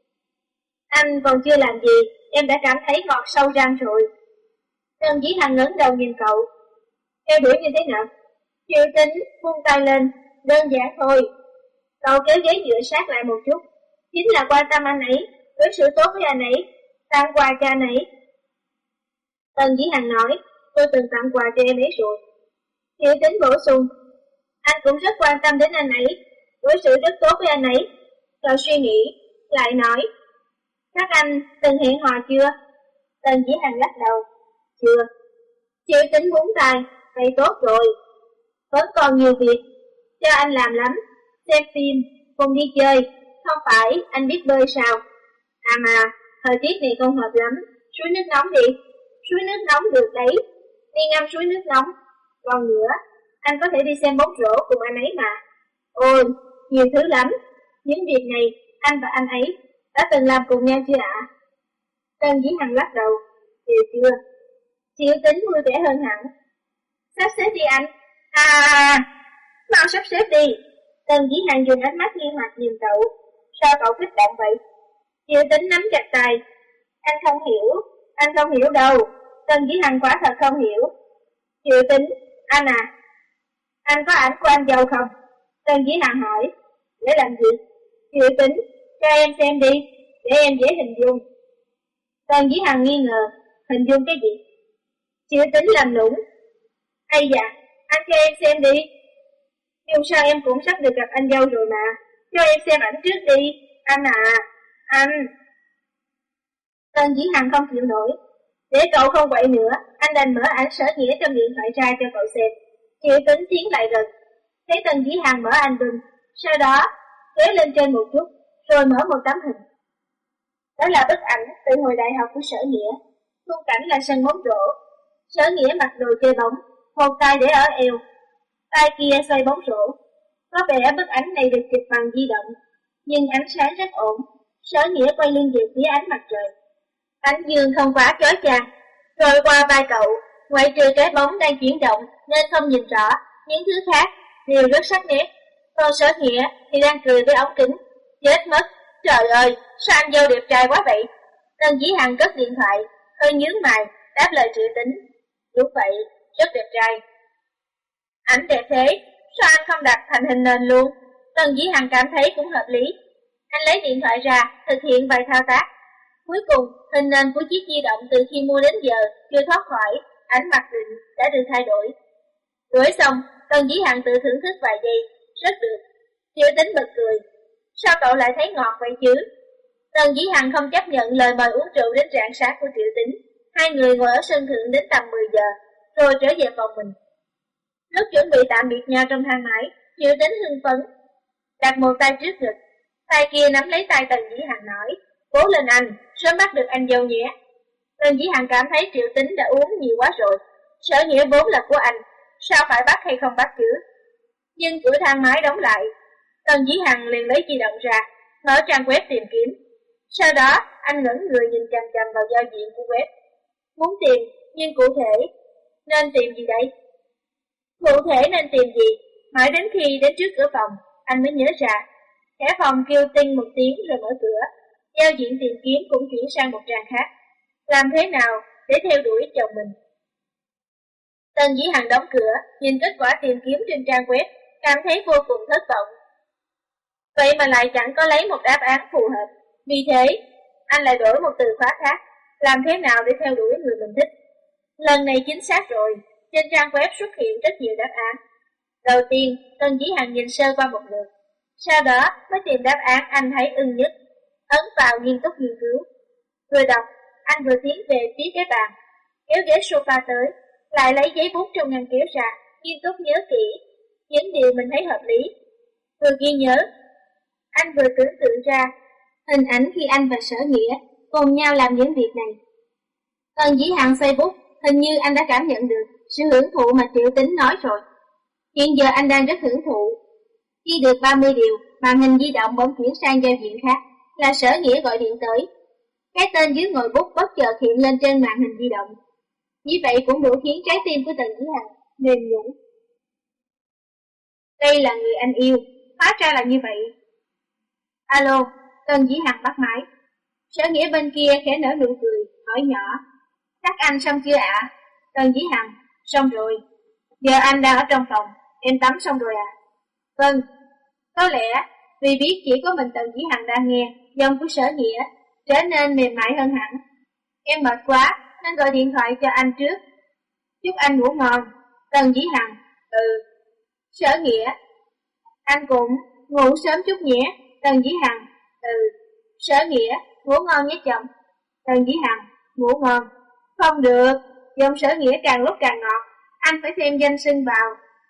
Anh còn chưa làm gì, em đã cảm thấy ngọt sâu răng rồi. Tần Dĩ Hằng ngẩng đầu nhìn cậu. Theo đuổi như thế nào? Triệu Tính vung tay lên, đơn giản thôi. Cậu kéo ghế dựa sát lại một chút, chính là quan tâm anh ấy, đối xử tốt với anh ấy, tặng quà cho anh ấy. Tần Dĩ Hằng nói, tôi từng tặng quà cho em ấy rồi. Triệu Tính bổ sung, anh cũng rất quan tâm đến anh ấy, đối xử rất tốt với anh ấy. Cậu suy nghĩ, lại nói, các anh từng hẹn hò chưa? Tần Dĩ Hằng lắc đầu, chưa. Triệu Tính búng tay, vậy tốt rồi. Vẫn còn nhiều việc, cho anh làm lắm, xem phim, cùng đi chơi, không phải anh biết bơi sao? À mà, thời tiết này không hợp lắm, suối nước nóng đi. Suối nước nóng được đấy, đi ngâm suối nước nóng. Còn nữa, anh có thể đi xem bóng rổ cùng anh ấy mà. Ôi, nhiều thứ lắm. Những việc này, anh và anh ấy đã từng làm cùng nhau chưa ạ? Tần Dĩ Hằng lắc đầu, đều chưa. Triệu Tính vui vẻ hơn hẳn. Sắp xếp đi anh. À, mau sắp xếp đi. Tần Dĩ Hằng dùng ánh mắt nghi hoặc nhìn cậu. Sao cậu kích động vậy? Triệu Tính nắm chặt tay. Anh không hiểu, anh không hiểu đâu. Tần Dĩ Hằng quả thật không hiểu. Triệu Tính, anh à, anh có ảnh của anh dâu không? Tần Dĩ Hằng hỏi. Để làm gì? Triệu Tính, cho em xem đi, để em dễ hình dung. Tần Dĩ Hằng nghi ngờ, hình dung cái gì? Triệu Tính làm nũng. Ây da, anh cho em xem đi. Dù sao em cũng sắp được gặp anh dâu rồi mà. Cho em xem ảnh trước đi. Anh à, anh. Tần Dĩ Hằng không chịu nổi. Để cậu không quậy nữa, anh đành mở ảnh Sở Nghĩa trong điện thoại ra cho cậu xem. Triệu Tính tiến lại gần. Thấy Tần Dĩ Hằng mở album, sau đó kéo lên trên một chút, rồi mở một tấm hình. Đó là bức ảnh từ hồi đại học của Sở Nghĩa. Khung cảnh là sân bóng rổ. Sở Nghĩa mặc đồ chơi bóng, một tay để ở eo, tay kia xoay bóng rổ. Có vẻ bức ảnh này được chụp bằng di động, nhưng ánh sáng rất ổn. Sở Nghĩa quay lưng về phía ánh mặt trời. Ánh dương không quá chói chang, rồi qua vai cậu, ngoại trừ cái bóng đang chuyển động nên không nhìn rõ, những thứ khác đều rất sắc nét. Còn Sở Nghĩa thì đang cười với ống kính. Chết mất, trời ơi, sao anh dâu đẹp trai quá vậy? Tần Dĩ Hằng cất điện thoại, hơi nhướng mày, đáp lời Triệu Tính. Đúng vậy, rất đẹp trai. Ảnh đẹp thế, sao anh không đặt thành hình nền luôn? Tần Dĩ Hằng cảm thấy cũng hợp lý. Anh lấy điện thoại ra, thực hiện vài thao tác. Cuối cùng, hình nền của chiếc di động từ khi mua đến giờ chưa thoát khỏi ảnh mặc định đã được thay đổi. Đổi xong, Tần Dĩ Hằng tự thưởng thức vài giây, rất được. Triệu Tính bật cười. Sao cậu lại thấy ngọt vậy chứ? Tần Dĩ Hằng không chấp nhận lời mời uống rượu đến rạng sáng của Triệu Tính. Hai người ngồi ở sân thượng đến tầm mười giờ, rồi trở về phòng mình. Lúc chuẩn bị tạm biệt nhau trong thang máy, Triệu Tính hưng phấn, đặt một tay trước ngực, tay kia nắm lấy tay Tần Dĩ Hằng nói, cố lên anh, sớm bắt được anh dâu nhé. Tần Dĩ Hằng cảm thấy Triệu Tính đã uống nhiều quá rồi. Sở Nghĩa vốn là của anh, sao phải bắt hay không bắt chứ? Nhưng cửa thang máy đóng lại. Tần Dĩ Hằng liền lấy di động ra, mở trang web tìm kiếm. Sau đó, anh ngẩng người nhìn chằm chằm vào giao diện của web. Muốn tìm, nhưng cụ thể, nên tìm gì đây? Cụ thể nên tìm gì? Mãi đến khi đến trước cửa phòng, anh mới nhớ ra. Khẽ phòng kêu tinh một tiếng rồi mở cửa. giao diện tìm kiếm cũng chuyển sang một trang khác. Làm thế nào để theo đuổi chồng mình? Tần Dĩ Hằng đóng cửa, nhìn kết quả tìm kiếm trên trang web, cảm thấy vô cùng thất vọng. Vậy mà lại chẳng có lấy một đáp án phù hợp. Vì thế, anh lại đổi một từ khóa khác. Làm thế nào để theo đuổi người mình thích? Lần này chính xác rồi, trên trang web xuất hiện rất nhiều đáp án. Đầu tiên, Tần Dĩ Hằng nhìn sơ qua một lượt. Sau đó mới tìm đáp án anh thấy ưng nhất. Ấn vào nghiêm túc nghiên cứu. Vừa đọc, anh vừa tiến về phía cái bàn, kéo ghế sofa tới, lại lấy giấy bút trong ngăn kéo ra, nghiêm túc nhớ kỹ những điều mình thấy hợp lý. Vừa ghi nhớ, anh vừa tưởng tượng ra hình ảnh khi anh và Sở Nghĩa cùng nhau làm những việc này. Tần Dĩ Hằng Facebook, hình như anh đã cảm nhận được sự hưởng thụ mà Triệu Tính nói rồi. Hiện giờ anh đang rất hưởng thụ. Khi được ba mươi điều, màn hình di động bỗng chuyển sang giao diện khác, là Sở Nghĩa gọi điện tới. Cái tên dưới ngòi bút bất chợt hiện lên trên màn hình di động. Như vậy cũng đủ khiến trái tim của Tần Dĩ Hằng mềm nhũn. Đây là người anh yêu, hóa ra là như vậy. Alo, Tần Dĩ Hằng bắt máy. Sở Nghĩa bên kia khẽ nở nụ cười, hỏi nhỏ. Chắc anh xong chưa ạ? À? Tần Dĩ Hằng, xong rồi. Giờ anh đang ở trong phòng, em tắm xong rồi à? Vâng. Có lẽ vì biết chỉ có mình Tần Dĩ Hằng đang nghe, giọng của Sở Nghĩa trở nên mềm mại hơn hẳn. Em mệt quá nên gọi điện thoại cho anh trước. Chúc anh ngủ ngon. Tần Dĩ Hằng, ừ. Sở Nghĩa, anh cũng ngủ sớm chút nhé. Tần Dĩ Hằng, ừ. Sở Nghĩa, ngủ ngon nhé chồng. Tần Dĩ Hằng, ngủ ngon. Không được, giọng Sở Nghĩa càng lúc càng ngọt, anh phải thêm danh xưng vào.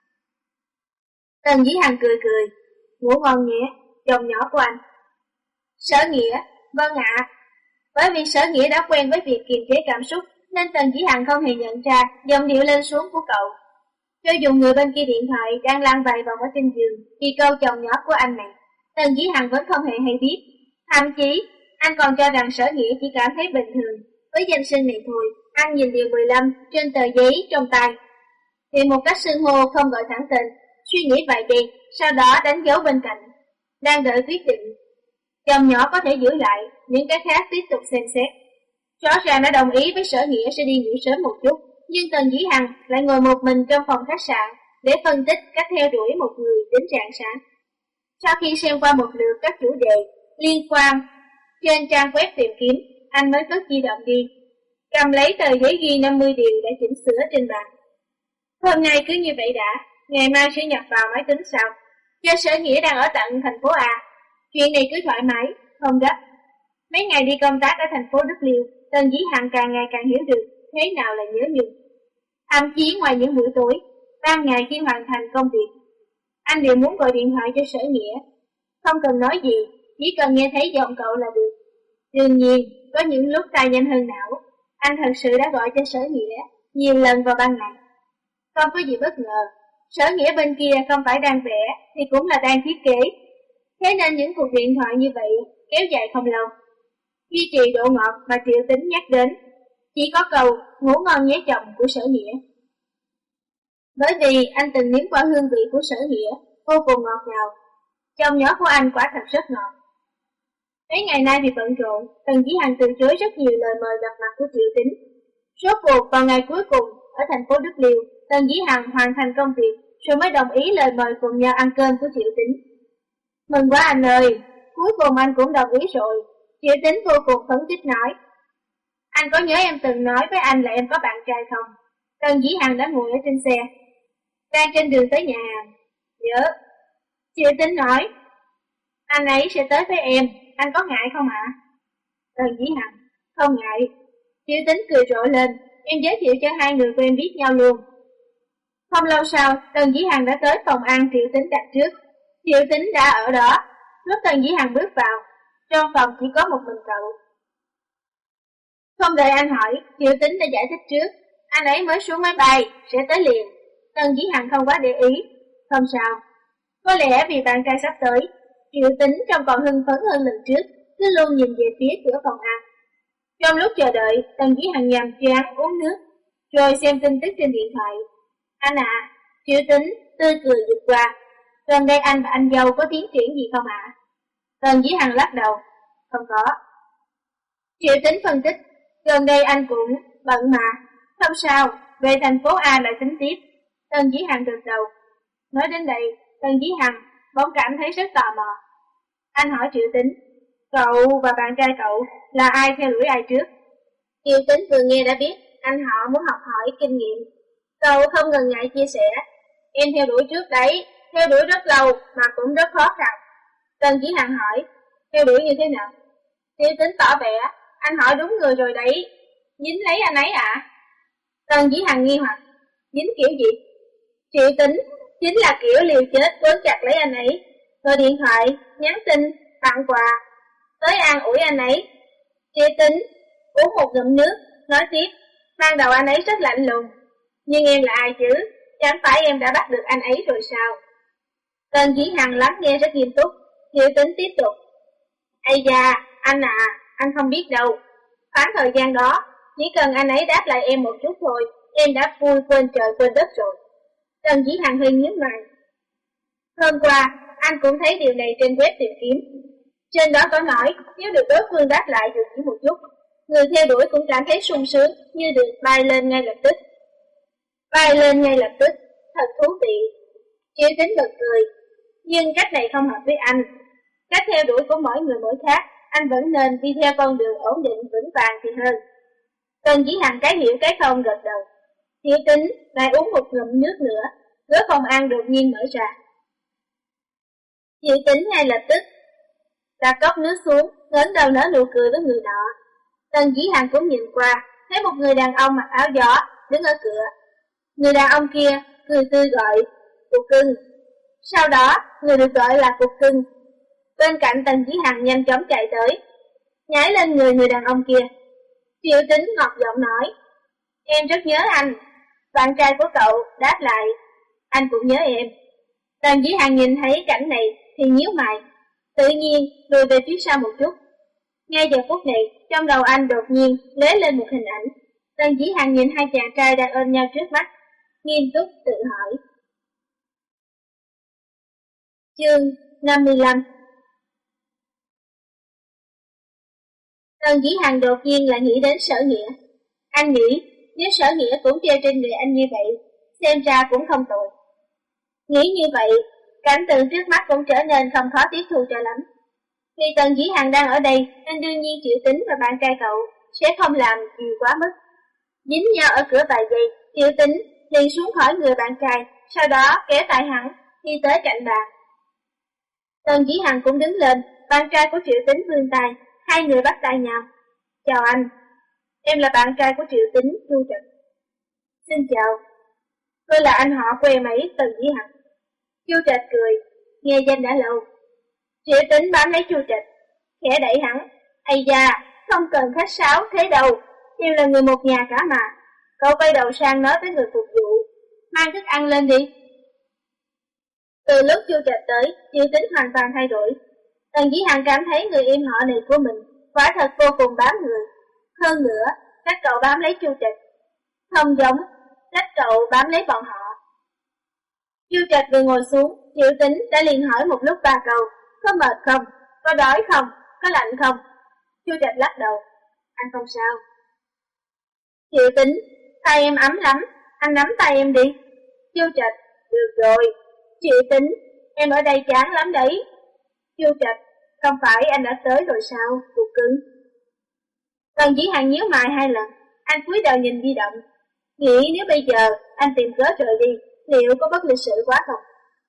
Tần Dĩ Hằng cười cười, ngủ ngon nhé, chồng nhỏ của anh. Sở Nghĩa, vâng ạ. À. Bởi vì Sở Nghĩa đã quen với việc kiềm chế cảm xúc, nên Tần Dĩ Hằng không hề nhận ra giọng điệu lên xuống của cậu. Cho dù người bên kia điện thoại đang lang bày vào ở trên giường vì câu chồng nhỏ của anh này, Tần Dĩ Hằng vẫn không hề hay biết. Thậm chí, anh còn cho rằng Sở Nghĩa chỉ cảm thấy bình thường. Với danh xưng này thôi, anh nhìn điều mười lăm trên tờ giấy trong tay. Thì một cách xưng hô không gọi thẳng tên, suy nghĩ vài giây, sau đó đánh dấu bên cạnh. Đang đợi quyết định. Chồng nhỏ có thể giữ lại, những cái khác tiếp tục xem xét. Rõ ràng đã đồng ý với Sở Nghĩa sẽ đi ngủ sớm một chút, nhưng Tần Dĩ Hằng lại ngồi một mình trong phòng khách sạn để phân tích cách theo đuổi một người đến rạng sáng. Sau khi xem qua một lượt các chủ đề liên quan trên trang web tìm kiếm, anh mới cất di động đi, cầm lấy tờ giấy ghi năm mươi điều đã chỉnh sửa trên bàn. Hôm nay cứ như vậy đã, ngày mai sẽ nhập vào máy tính sau. Do Sở Nghĩa đang ở tận thành phố A, chuyện này cứ thoải mái, không gấp. Mấy ngày đi công tác ở thành phố Đức Liêu, Tần Dĩ Hằng càng ngày càng hiểu được thế nào là nhớ nhung. Thậm chí ngoài những buổi tối, ban ngày khi hoàn thành công việc, anh đều muốn gọi điện thoại cho Sở Nghĩa. Không cần nói gì, chỉ cần nghe thấy giọng cậu là được. Đương nhiên, có những lúc tay nhanh hơn não, anh thật sự đã gọi cho Sở Nghĩa nhiều lần vào ban ngày. Không có gì bất ngờ, Sở Nghĩa bên kia không phải đang vẽ thì cũng là đang thiết kế. Thế nên những cuộc điện thoại như vậy kéo dài không lâu. Duy trì độ ngọt mà Triệu Tính nhắc đến, chỉ có câu ngủ ngon nhé chồng của Sở Nghĩa. Bởi vì anh từng nếm qua hương vị của Sở Nghĩa, vô cùng ngọt ngào. Chồng nhỏ của anh quả thật rất ngọt. Mấy ngày nay vì bận rộn, Tần Dĩ Hằng từ chối rất nhiều lời mời gặp mặt của Triệu Tính. Rốt cuộc vào ngày cuối cùng ở thành phố Đức Liêu, Tần Dĩ Hằng hoàn thành công việc rồi mới đồng ý lời mời cùng nhau ăn cơm của Triệu Tính. Mừng quá anh ơi, cuối cùng anh cũng đồng ý rồi. Triệu Tính vô cùng phấn khích nói. Anh có nhớ em từng nói với anh là em có bạn trai không? Tần Dĩ Hằng đã ngồi ở trên xe, đang trên đường tới nhà hàng. Nhớ. Triệu Tính nói. Anh ấy sẽ tới với em, anh có ngại không ạ? À? Tần Dĩ Hằng, không ngại. Triệu Tính cười rộ lên, em giới thiệu cho hai người quen biết nhau luôn. Không lâu sau, Tần Dĩ Hằng đã tới phòng ăn Triệu Tính đặt trước. Triệu Tính đã ở đó. Lúc Tần Dĩ Hằng bước vào, trong phòng chỉ có một mình cậu. Không đợi anh hỏi, Triệu Tính đã giải thích trước. Anh ấy mới xuống máy bay, sẽ tới liền. Tần Dĩ Hằng không quá để ý. Không sao. Có lẽ vì bạn trai sắp tới, Triệu Tính trông còn hưng phấn hơn lần trước, cứ luôn nhìn về phía cửa phòng ăn. Trong lúc chờ đợi, Tần Dĩ Hằng nhàm chán uống nước, rồi xem tin tức trên điện thoại. Anh ạ, à, Triệu Tính tươi cười vượt qua. Gần đây anh và anh dâu có tiến triển gì không ạ? À? Tần Dĩ Hằng lắc đầu. Không có. Triệu Tính phân tích, gần đây anh cũng bận mà. Không sao, về thành phố A lại tính tiếp. Tần Dĩ Hằng gật đầu. Nói đến đây, Tần Dĩ Hằng bỗng cảm thấy rất tò mò. Anh hỏi Triệu Tính, cậu và bạn trai cậu là ai theo đuổi ai trước? Triệu Tính vừa nghe đã biết anh họ muốn học hỏi kinh nghiệm. Cậu không ngần ngại chia sẻ, em theo đuổi trước đấy, theo đuổi rất lâu mà cũng rất khó khăn. Tần Dĩ Hằng hỏi, theo đuổi như thế nào? Triệu Tính tỏ vẻ, anh hỏi đúng người rồi đấy, dính lấy anh ấy à? Tần Dĩ Hằng nghi hoặc, dính kiểu gì? Triệu Tính chính là kiểu liều chết quấn chặt lấy anh ấy, gọi điện thoại, nhắn tin, tặng quà, tới an ủi anh ấy. Triệu Tính uống một ngụm nước, nói tiếp, ban đầu anh ấy rất lạnh lùng, nhưng em là ai chứ? Chẳng phải em đã bắt được anh ấy rồi sao? Tần Dĩ Hằng lắng nghe rất nghiêm túc. Triệu Tính tiếp tục, ây da, anh à, anh không biết đâu. Khoảng thời gian đó, chỉ cần anh ấy đáp lại em một chút thôi, em đã vui quên trời quên đất rồi. Tần Dĩ Hằng hơi nhíu mày. Hôm qua, anh cũng thấy điều này trên web tìm kiếm. Trên đó có nói, nếu được đối phương đáp lại dù chỉ một chút, người theo đuổi cũng cảm thấy sung sướng như được bay lên ngay lập tức. Bay lên ngay lập tức, thật thú vị. Triệu Tính bật cười, nhưng cách này không hợp với anh. Cách theo đuổi của mỗi người mỗi khác, anh vẫn nên đi theo con đường ổn định vững vàng thì hơn. Tần Dĩ Hằng cái hiểu cái không gật đầu. Triệu Tính lại uống một ngụm nước nữa, cửa phòng ăn đột nhiên mở ra. Triệu Tính ngay lập tức đặt cốc nước xuống, ngẩng đầu nở nụ cười với người nọ. Tần Dĩ Hằng cũng nhìn qua, thấy một người đàn ông mặc áo gió đứng ở cửa. Người đàn ông kia cười tươi gọi, Cục Cưng. Sau đó, người được gọi là Cục Cưng. Bên cạnh Tần Dĩ Hằng nhanh chóng chạy tới, nhảy lên người người đàn ông kia. Triệu Tính ngọt giọng nói, em rất nhớ anh. Bạn trai của cậu đáp lại, anh cũng nhớ em. Tần Dĩ Hằng nhìn thấy cảnh này thì nhíu mày, tự nhiên lùi về phía sau một chút. Ngay giờ phút này, trong đầu anh đột nhiên lóe lên một hình ảnh. Tần Dĩ Hằng nhìn hai chàng trai đang ôm nhau trước mắt, nghiêm túc tự hỏi. Chương năm mươi lăm. Tần Dĩ Hằng đột nhiên lại nghĩ đến Sở Nghĩa. Anh nghĩ, nếu Sở Nghĩa cũng treo trên người anh như vậy, xem ra cũng không tội. Nghĩ như vậy, cảnh tượng trước mắt cũng trở nên không khó tiếp thu cho lắm. Vì Tần Dĩ Hằng đang ở đây, nên đương nhiên Triệu Tính và bạn trai cậu sẽ không làm gì quá mức. Dính nhau ở cửa vài giây, Triệu Tính liền xuống khỏi người bạn trai, sau đó kéo tay hắn, đi tới cạnh bàn. Tần Dĩ Hằng cũng đứng lên, bạn trai của Triệu Tính vươn tay, hai người bắt tay nhau. Chào anh, em là bạn trai của Triệu Tính, Chu Trạch. Xin chào, tôi là anh họ của em ấy, Tần Dĩ Hằng. Chu Trạch cười, nghe danh đã lâu. Triệu Tính bám lấy Chu Trạch, khẽ đẩy hắn. Ây da, không cần khách sáo thế đâu, đều là người một nhà cả mà. Cậu quay đầu sang nói với người phục vụ, mang thức ăn lên đi. Từ lúc Chu Trạch tới, Triệu Tính hoàn toàn thay đổi. Tần Dĩ Hằng cảm thấy người em họ này của mình quả thật vô cùng bám người. Hơn nữa, cách cậu bám lấy Chu Trạch không giống cách cậu bám lấy bọn họ. Chu Trạch vừa ngồi xuống, Triệu Tính đã liền hỏi một lúc ba câu. Có mệt không? Có đói không? Có lạnh không? Chu Trạch lắc đầu. Anh không sao. Triệu Tính, tay em ấm lắm, anh nắm tay em đi. Chu Trạch, được rồi. Triệu Tính, em ở đây chán lắm đấy. Chu Trạch, không phải anh đã tới rồi sao, Cục Cưng? Tần Dĩ Hằng nhíu mày hai lần, anh cúi đầu nhìn di động, nghĩ nếu bây giờ anh tìm cớ rời đi, liệu có bất lịch sự quá không?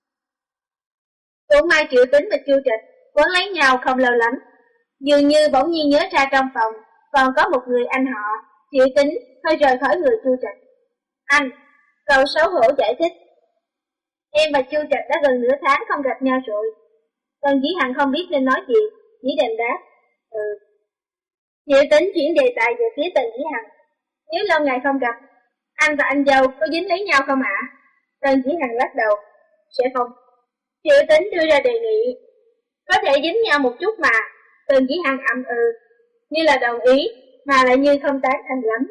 Cũng may Triệu Tính và Chu Trạch quấn lấy nhau không lâu lắm, dường như bỗng nhiên nhớ ra trong phòng còn có một người anh họ. Triệu Tính hơi rời khỏi người Chu Trạch. Anh, cậu xấu hổ giải thích. Em và Chu Trạch đã gần nửa tháng không gặp nhau rồi. Tần Dĩ Hằng không biết nên nói gì, chỉ đành đáp. Ừ. Triệu Tính chuyển đề tài về phía Tần Dĩ Hằng. Nếu lâu ngày không gặp, anh và anh dâu có dính lấy nhau không ạ? À? Tần Dĩ Hằng lắc đầu. Sẽ không. Triệu Tính đưa ra đề nghị. Có thể dính nhau một chút mà. Tần Dĩ Hằng ậm ừ, như là đồng ý, mà lại như không tán thành lắm.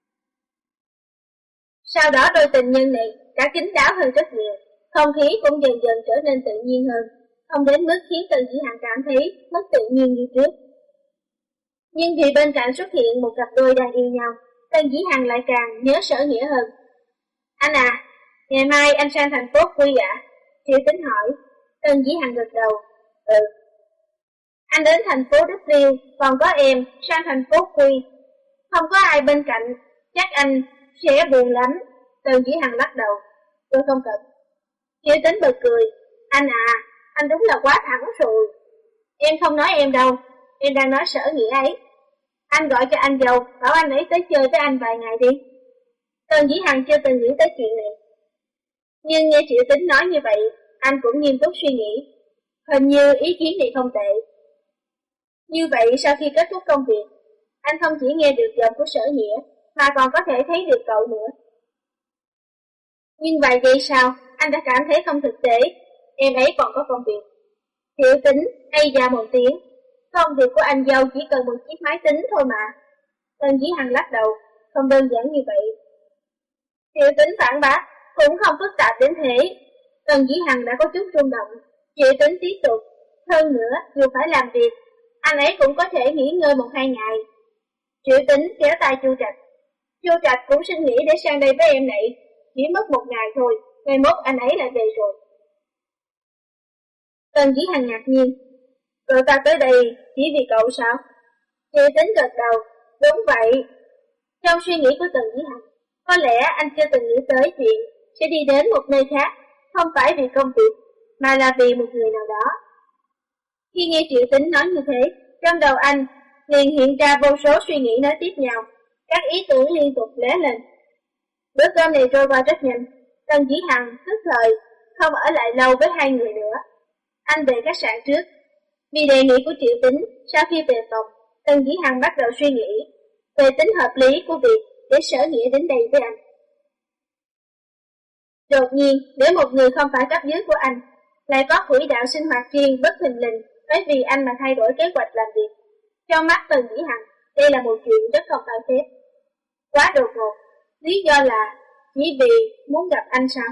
Sau đó đôi tình nhân này đã kín đáo hơn rất nhiều, không khí cũng dần dần trở nên tự nhiên hơn, không đến mức khiến Tần Dĩ Hằng cảm thấy mất tự nhiên như trước. Nhưng vì bên cạnh xuất hiện một cặp đôi đang yêu nhau, Tần Dĩ Hằng lại càng nhớ Sở Nghĩa hơn. Anh à, ngày mai anh sang thành phố Quy ạ? À? Triệu Tính hỏi. Tần Dĩ Hằng gật đầu. Ừ. Anh đến thành phố Đức Liêu, còn có em sang thành phố Quy. Không có ai bên cạnh, chắc anh sẽ buồn lắm. Tần Dĩ Hằng lắc đầu. Tôi không cần. Triệu Tính bật cười. Anh à, anh đúng là quá thẳng rồi. Em không nói em đâu, em đang nói Sở Nghĩa ấy. Anh gọi cho anh dâu, bảo anh ấy tới chơi với anh vài ngày đi. Tần Dĩ Hằng chưa từng nghĩ tới chuyện này. Nhưng nghe Triệu Tính nói như vậy, anh cũng nghiêm túc suy nghĩ. Hình như ý kiến này không tệ. Như vậy sau khi kết thúc công việc, anh không chỉ nghe được giọng của Sở Nghĩa, mà còn có thể thấy được cậu nữa. Nhưng vài giây sau, anh đã cảm thấy không thực tế, em ấy còn có công việc. Triệu Tính hay ra một tiếng, công việc của anh dâu chỉ cần một chiếc máy tính thôi mà. Tần Dĩ Hằng lắc đầu, không đơn giản như vậy. Triệu Tính phản bác, cũng không phức tạp đến thế. Tần Dĩ Hằng đã có chút rung động. Triệu Tính tiếp tục, hơn nữa, dù phải làm việc, anh ấy cũng có thể nghỉ ngơi một hai ngày. Triệu Tính kéo tay Chu Trạch. Chu Trạch cũng xin nghỉ để sang đây với em này, chỉ mất một ngày thôi, ngày mốt anh ấy lại về rồi. Tần Dĩ Hằng ngạc nhiên. Cậu ta tới đây chỉ vì cậu sao? Triệu Tính gật đầu. Đúng vậy. Trong suy nghĩ của Tần Dĩ Hằng, có lẽ anh chưa từng nghĩ tới chuyện sẽ đi đến một nơi khác, không phải vì công việc, mà là vì một người nào đó. Khi nghe Triệu Tính nói như thế, trong đầu anh liền hiện ra vô số suy nghĩ nói tiếp nhau, các ý tưởng liên tục lóe lên. Bữa cơm này trôi qua rất nhanh, Tần Dĩ Hằng thức thời, không ở lại lâu với hai người nữa. Anh về khách sạn trước. Vì đề nghị của Triệu Tính, sau khi về phòng, Tần Dĩ Hằng bắt đầu suy nghĩ về tính hợp lý của việc để Sở Nghĩa đến đây với anh. Đột nhiên, để một người không phải cấp dưới của anh, lại có quỹ đạo sinh hoạt riêng bất thình lình, bởi vì anh mà thay đổi kế hoạch làm việc. Trong mắt Tần Dĩ Hằng, đây là một chuyện rất không phải phép. Quá đột ngột, lý do là chỉ vì muốn gặp anh sao?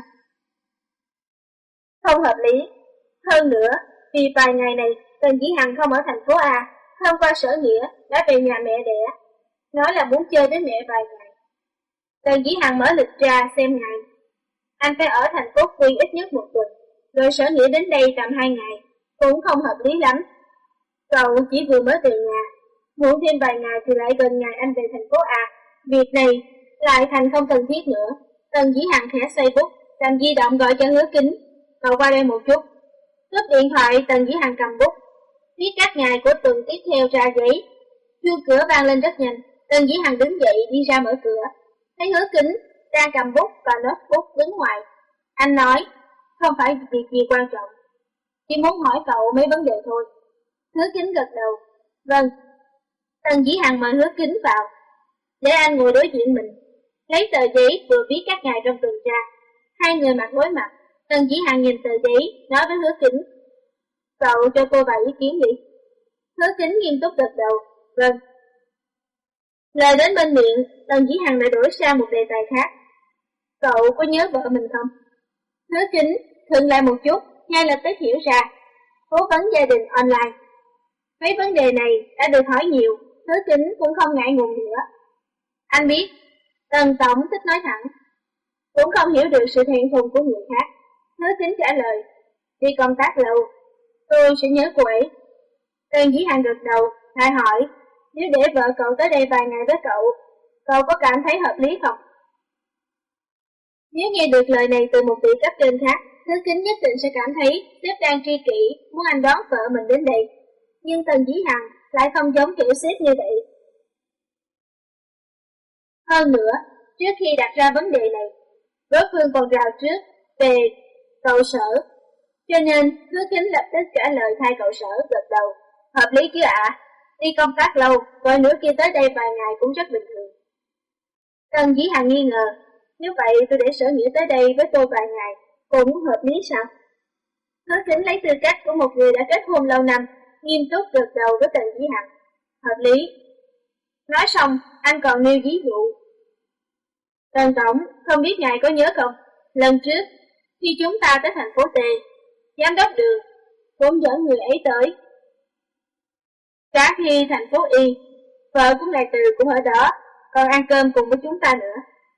Không hợp lý. Hơn nữa, vì vài ngày này, Tần Dĩ Hằng không ở thành phố A, thông qua Sở Nghĩa đã về nhà mẹ đẻ, nói là muốn chơi với mẹ vài ngày. Tần Dĩ Hằng mở lịch ra xem ngày. Anh phải ở thành phố Quy ít nhất một tuần, rồi Sở Nghĩa đến đây tầm hai ngày, cũng không hợp lý lắm. Cậu chỉ vừa mới từ nhà, muộn thêm vài ngày thì lại gần ngày anh về thành phố A. Việc này lại thành không cần thiết nữa. Tần Dĩ Hằng khẽ xoay bút, cầm di động gọi cho Hứa Kính. Cậu qua đây một chút. Cướp điện thoại, Tần Dĩ Hằng cầm bút, viết các ngày của tuần tiếp theo ra giấy. Chuông cửa vang lên rất nhanh. Tần Dĩ Hằng đứng dậy đi ra mở cửa, thấy Hứa Kính đang cầm bút và notebook đứng ngoài. Anh nói, không phải việc gì quan trọng, chỉ muốn hỏi cậu mấy vấn đề thôi. Hứa Kính gật đầu. Vâng. Tần Dĩ Hằng mời Hứa Kính vào, để anh ngồi đối diện mình, lấy tờ giấy vừa viết các ngày trong tuần ra. Hai người mặt đối mặt. Tần Dĩ Hằng nhìn tờ giấy, nói với Hứa Kính, cậu cho cô vài ý kiến đi. Hứa Kính nghiêm túc gật đầu. Vâng. Lời đến bên miệng, Tần Dĩ Hằng lại đổi sang một đề tài khác. Cậu có nhớ vợ mình không? Hứa Kính khựng lại một chút, ngay lập tức hiểu ra. Cố vấn gia đình online. Mấy vấn đề này đã được hỏi nhiều, Hứa Kính cũng không ngại ngùng nữa. Anh biết, Tần Tổng thích nói thẳng, cũng không hiểu được sự thẹn thùng của người khác. Hứa Kính trả lời, đi công tác lâu, tôi sẽ nhớ cô ấy. Tần Dĩ Hằng gật đầu, lại hỏi, nếu để vợ cậu tới đây vài ngày với cậu, cậu có cảm thấy hợp lý không? Nếu nghe được lời này từ một vị cấp trên khác, Hứa Kính nhất định sẽ cảm thấy sếp đang tri kỷ, muốn anh đón vợ mình đến đây. Nhưng Tần Dĩ Hằng lại không giống kiểu sếp như vậy. Hơn nữa, trước khi đặt ra vấn đề này, đối phương còn rào trước về cậu Sở, cho nên Hứa Kính lập tức trả lời thay cậu Sở, gật đầu. Hợp lý chứ ạ, à? Đi công tác lâu, rồi nữa kia tới đây vài ngày cũng rất bình thường. Tần Dĩ Hằng nghi ngờ, nếu vậy tôi để Sở Nghĩa tới đây với tôi vài ngày, cũng hợp lý sao? Hứa Kính lấy tư cách của một người đã kết hôn lâu năm, nghiêm túc gật đầu với Tần Dĩ Hằng. Hợp lý. Nói xong, anh còn nêu ví dụ. Tần Tổng, không biết ngài có nhớ không? Lần trước, khi chúng ta tới thành phố T, giám đốc Đường cũng dẫn người ấy tới. Cả khi thành phố Y, Vợ của ngài Từ cũng ở đó, còn ăn cơm cùng với chúng ta nữa.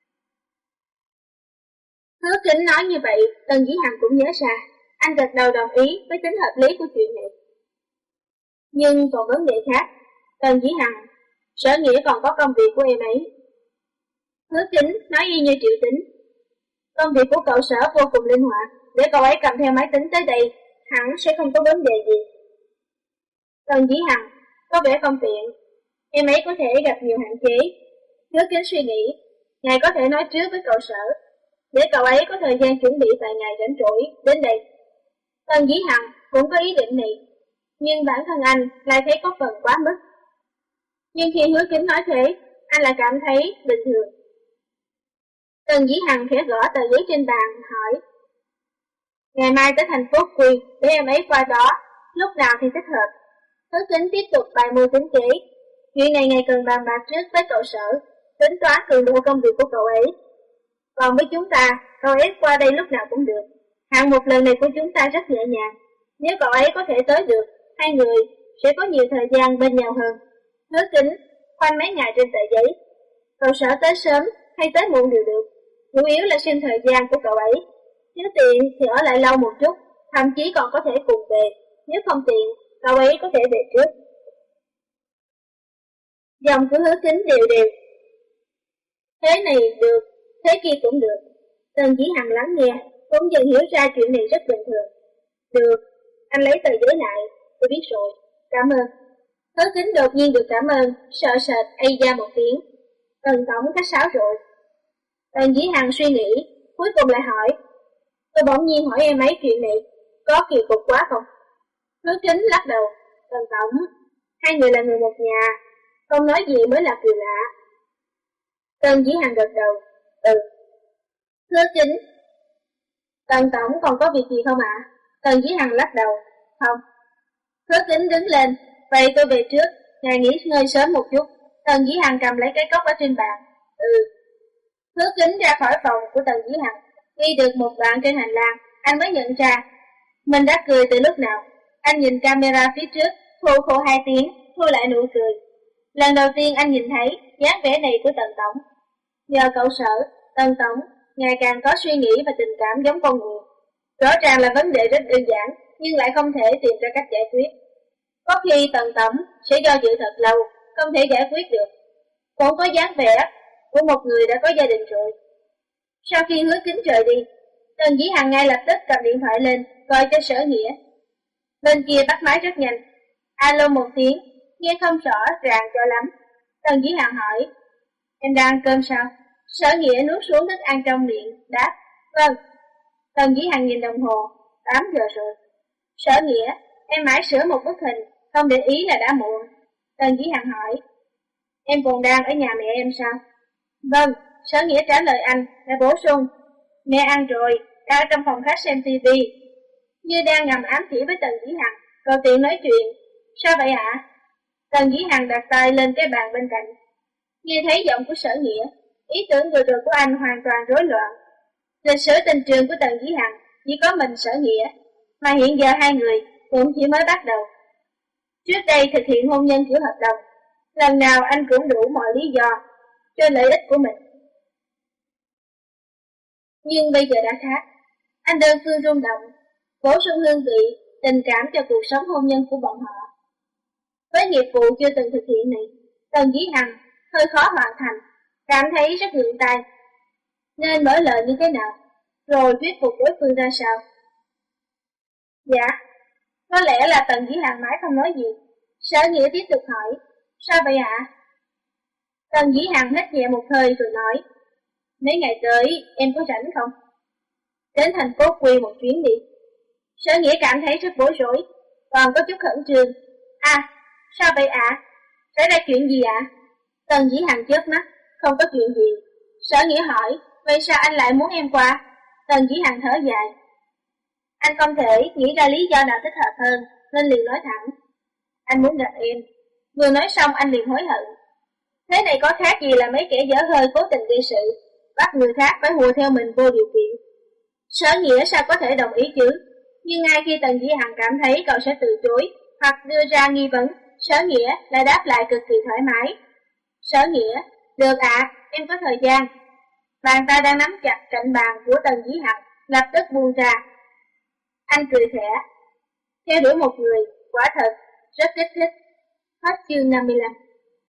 Hứa Kính nói như vậy, Tần Dĩ Hằng cũng nhớ ra, anh gật đầu đồng ý với tính hợp lý của chuyện này. Nhưng còn vấn đề khác, Tần Dĩ Hằng, Sở Nghĩa còn có công việc của em ấy. Hứa Kính nói y như Triệu Tính, công việc của cậu Sở vô cùng linh hoạt, để cậu ấy cầm theo máy tính tới đây, hẳn sẽ không có vấn đề gì. Tần Dĩ Hằng, có vẻ không tiện, em ấy có thể gặp nhiều hạn chế. Hứa Kính suy nghĩ, ngài có thể nói trước với cậu Sở, để cậu ấy có thời gian chuẩn bị vài ngày rảnh rỗi đến đây. Tần Dĩ Hằng cũng có ý định này, nhưng bản thân anh lại thấy có phần quá mức. Nhưng khi Hứa Kính nói thế, anh lại cảm thấy bình thường. Tần Dĩ Hằng khẽ gõ tờ giấy trên bàn, hỏi, ngày mai tới thành phố Quy, để em ấy qua đó, lúc nào thì thích hợp. Hứa Kính tiếp tục bài mưu tính kế, chuyện này ngày cần bàn bạc trước với cậu Sở, tính toán cường độ công việc của cậu ấy. Còn với chúng ta, cậu ấy qua đây lúc nào cũng được. Hạng mục lần này của chúng ta rất nhẹ nhàng, nếu cậu ấy có thể tới được, hai người sẽ có nhiều thời gian bên nhau hơn. Hứa Kính khoanh mấy ngày trên tờ giấy, cậu Sở tới sớm hay tới muộn đều được, chủ yếu là xem thời gian của cậu ấy. Nếu tiện thì ở lại lâu một chút, thậm chí còn có thể cùng về, nếu không tiện, cậu ấy có thể về trước. Dòng của Hứa Kính đều đều. Thế này được, thế kia cũng được. Tần Dĩ Hằng lắng nghe, cũng dần hiểu ra chuyện này rất bình thường. Được, anh lấy tờ giấy lại, tôi biết rồi, cảm ơn. Hứa Kính đột nhiên được cảm ơn, sợ sệt ây ra một tiếng. Tần tổng khách sáo rồi. Tần Dĩ Hằng suy nghĩ, cuối cùng lại hỏi, tôi bỗng nhiên hỏi em ấy chuyện này, có kỳ cục quá không? Hứa Kính lắc đầu, Tần tổng, hai người là người một nhà, không nói gì mới là kỳ lạ. Tần Dĩ Hằng gật đầu, ừ. Hứa Kính, Tần tổng còn có việc gì không ạ? À? Tần Dĩ Hằng lắc đầu, không. Hứa Kính đứng lên, vậy tôi về trước, ngài nghỉ ngơi sớm một chút. Tần Dĩ Hằng cầm lấy cái cốc ở trên bàn, ừ. Hứa Kính ra khỏi phòng của Tần Dĩ Hằng, đi được một đoạn trên hành lang, anh mới nhận ra mình đã cười từ lúc nào. Anh nhìn camera phía trước, khô khô hai tiếng, thu lại nụ cười. Lần đầu tiên anh nhìn thấy dáng vẻ này của Tần tổng. Nhờ cậu Sở, Tần tổng ngày càng có suy nghĩ và tình cảm giống con người. Rõ ràng là vấn đề rất đơn giản, nhưng lại không thể tìm ra cách giải quyết. Có khi Tần tổng sẽ do dự thật lâu, không thể giải quyết được. Cũng có dáng vẻ của một người đã có gia đình rồi. Sau khi Hứa Kính rời đi, Tần Dĩ Hằng ngay lập tức cầm điện thoại lên, gọi cho Sở Nghĩa. Bên kia bắt máy rất nhanh. Alo một tiếng, nghe không rõ ràng cho lắm. Tần Dĩ Hằng hỏi, em đang ăn cơm sao? Sở Nghĩa nuốt xuống thức ăn trong miệng, đáp, vâng. Tần Dĩ Hằng nhìn đồng hồ, tám giờ rồi. Sở Nghĩa, em mãi sửa một bức hình, không để ý là đã muộn. Tần Dĩ Hằng hỏi, em còn đang ở nhà mẹ em sao? Vâng, Sở Nghĩa trả lời anh, đã bổ sung, mẹ ăn rồi, đang ở trong phòng khách xem tivi. Như đang ngầm ám chỉ với Tần Dĩ Hằng, cầu tiện nói chuyện. Sao vậy ạ? À? Tần Dĩ Hằng đặt tay lên cái bàn bên cạnh. Nghe thấy giọng của Sở Nghĩa, ý tưởng vừa rồi của anh hoàn toàn rối loạn. Lịch sử tình trường của Tần Dĩ Hằng chỉ có mình Sở Nghĩa, mà hiện giờ hai người cũng chỉ mới bắt đầu. Trước đây thực hiện hôn nhân kiểu hợp đồng, lần nào anh cũng đủ mọi lý do cho lợi ích của mình. Nhưng bây giờ đã khác, anh đơn phương rung động, bổ sung hương vị, tình cảm cho cuộc sống hôn nhân của bọn họ. Với nghiệp vụ chưa từng thực hiện này, Tần Dĩ Hằng hơi khó hoàn thành, cảm thấy rất ngượng tay. Nên mở lời như thế nào, rồi thuyết phục đối phương ra sao? Dạ, có lẽ là Tần Dĩ Hằng mãi không nói gì. Sở Nghĩa tiếp tục hỏi, sao vậy ạ? À? Tần Dĩ Hằng hít nhẹ một hơi rồi nói, mấy ngày tới em có rảnh không? Đến thành phố Quy một chuyến đi. Sở Nghĩa cảm thấy rất bối rối, còn có chút khẩn trương. À, sao vậy ạ? À? Xảy ra chuyện gì ạ? À? Tần Dĩ Hằng chớp mắt, không có chuyện gì. Sở Nghĩa hỏi, vậy sao anh lại muốn em qua? Tần Dĩ Hằng thở dài. Anh không thể nghĩ ra lý do nào thích hợp hơn, nên liền nói thẳng. Anh muốn gặp em. Vừa nói xong anh liền hối hận. Thế này có khác gì là mấy kẻ dở hơi cố tình gây sự, bắt người khác phải hùa theo mình vô điều kiện. Sở Nghĩa sao có thể đồng ý chứ? Nhưng ngay khi Tần Dĩ Hằng cảm thấy cậu sẽ từ chối hoặc đưa ra nghi vấn, Sở Nghĩa lại đáp lại cực kỳ thoải mái. Sở Nghĩa, được ạ, em có thời gian. Bàn tay đang nắm chặt cạnh bàn của Tần Dĩ Hằng, lập tức buông ra. Anh cười khẽ. Theo đuổi một người, quả thật, rất kích thích. Hết chương năm mươi lăm.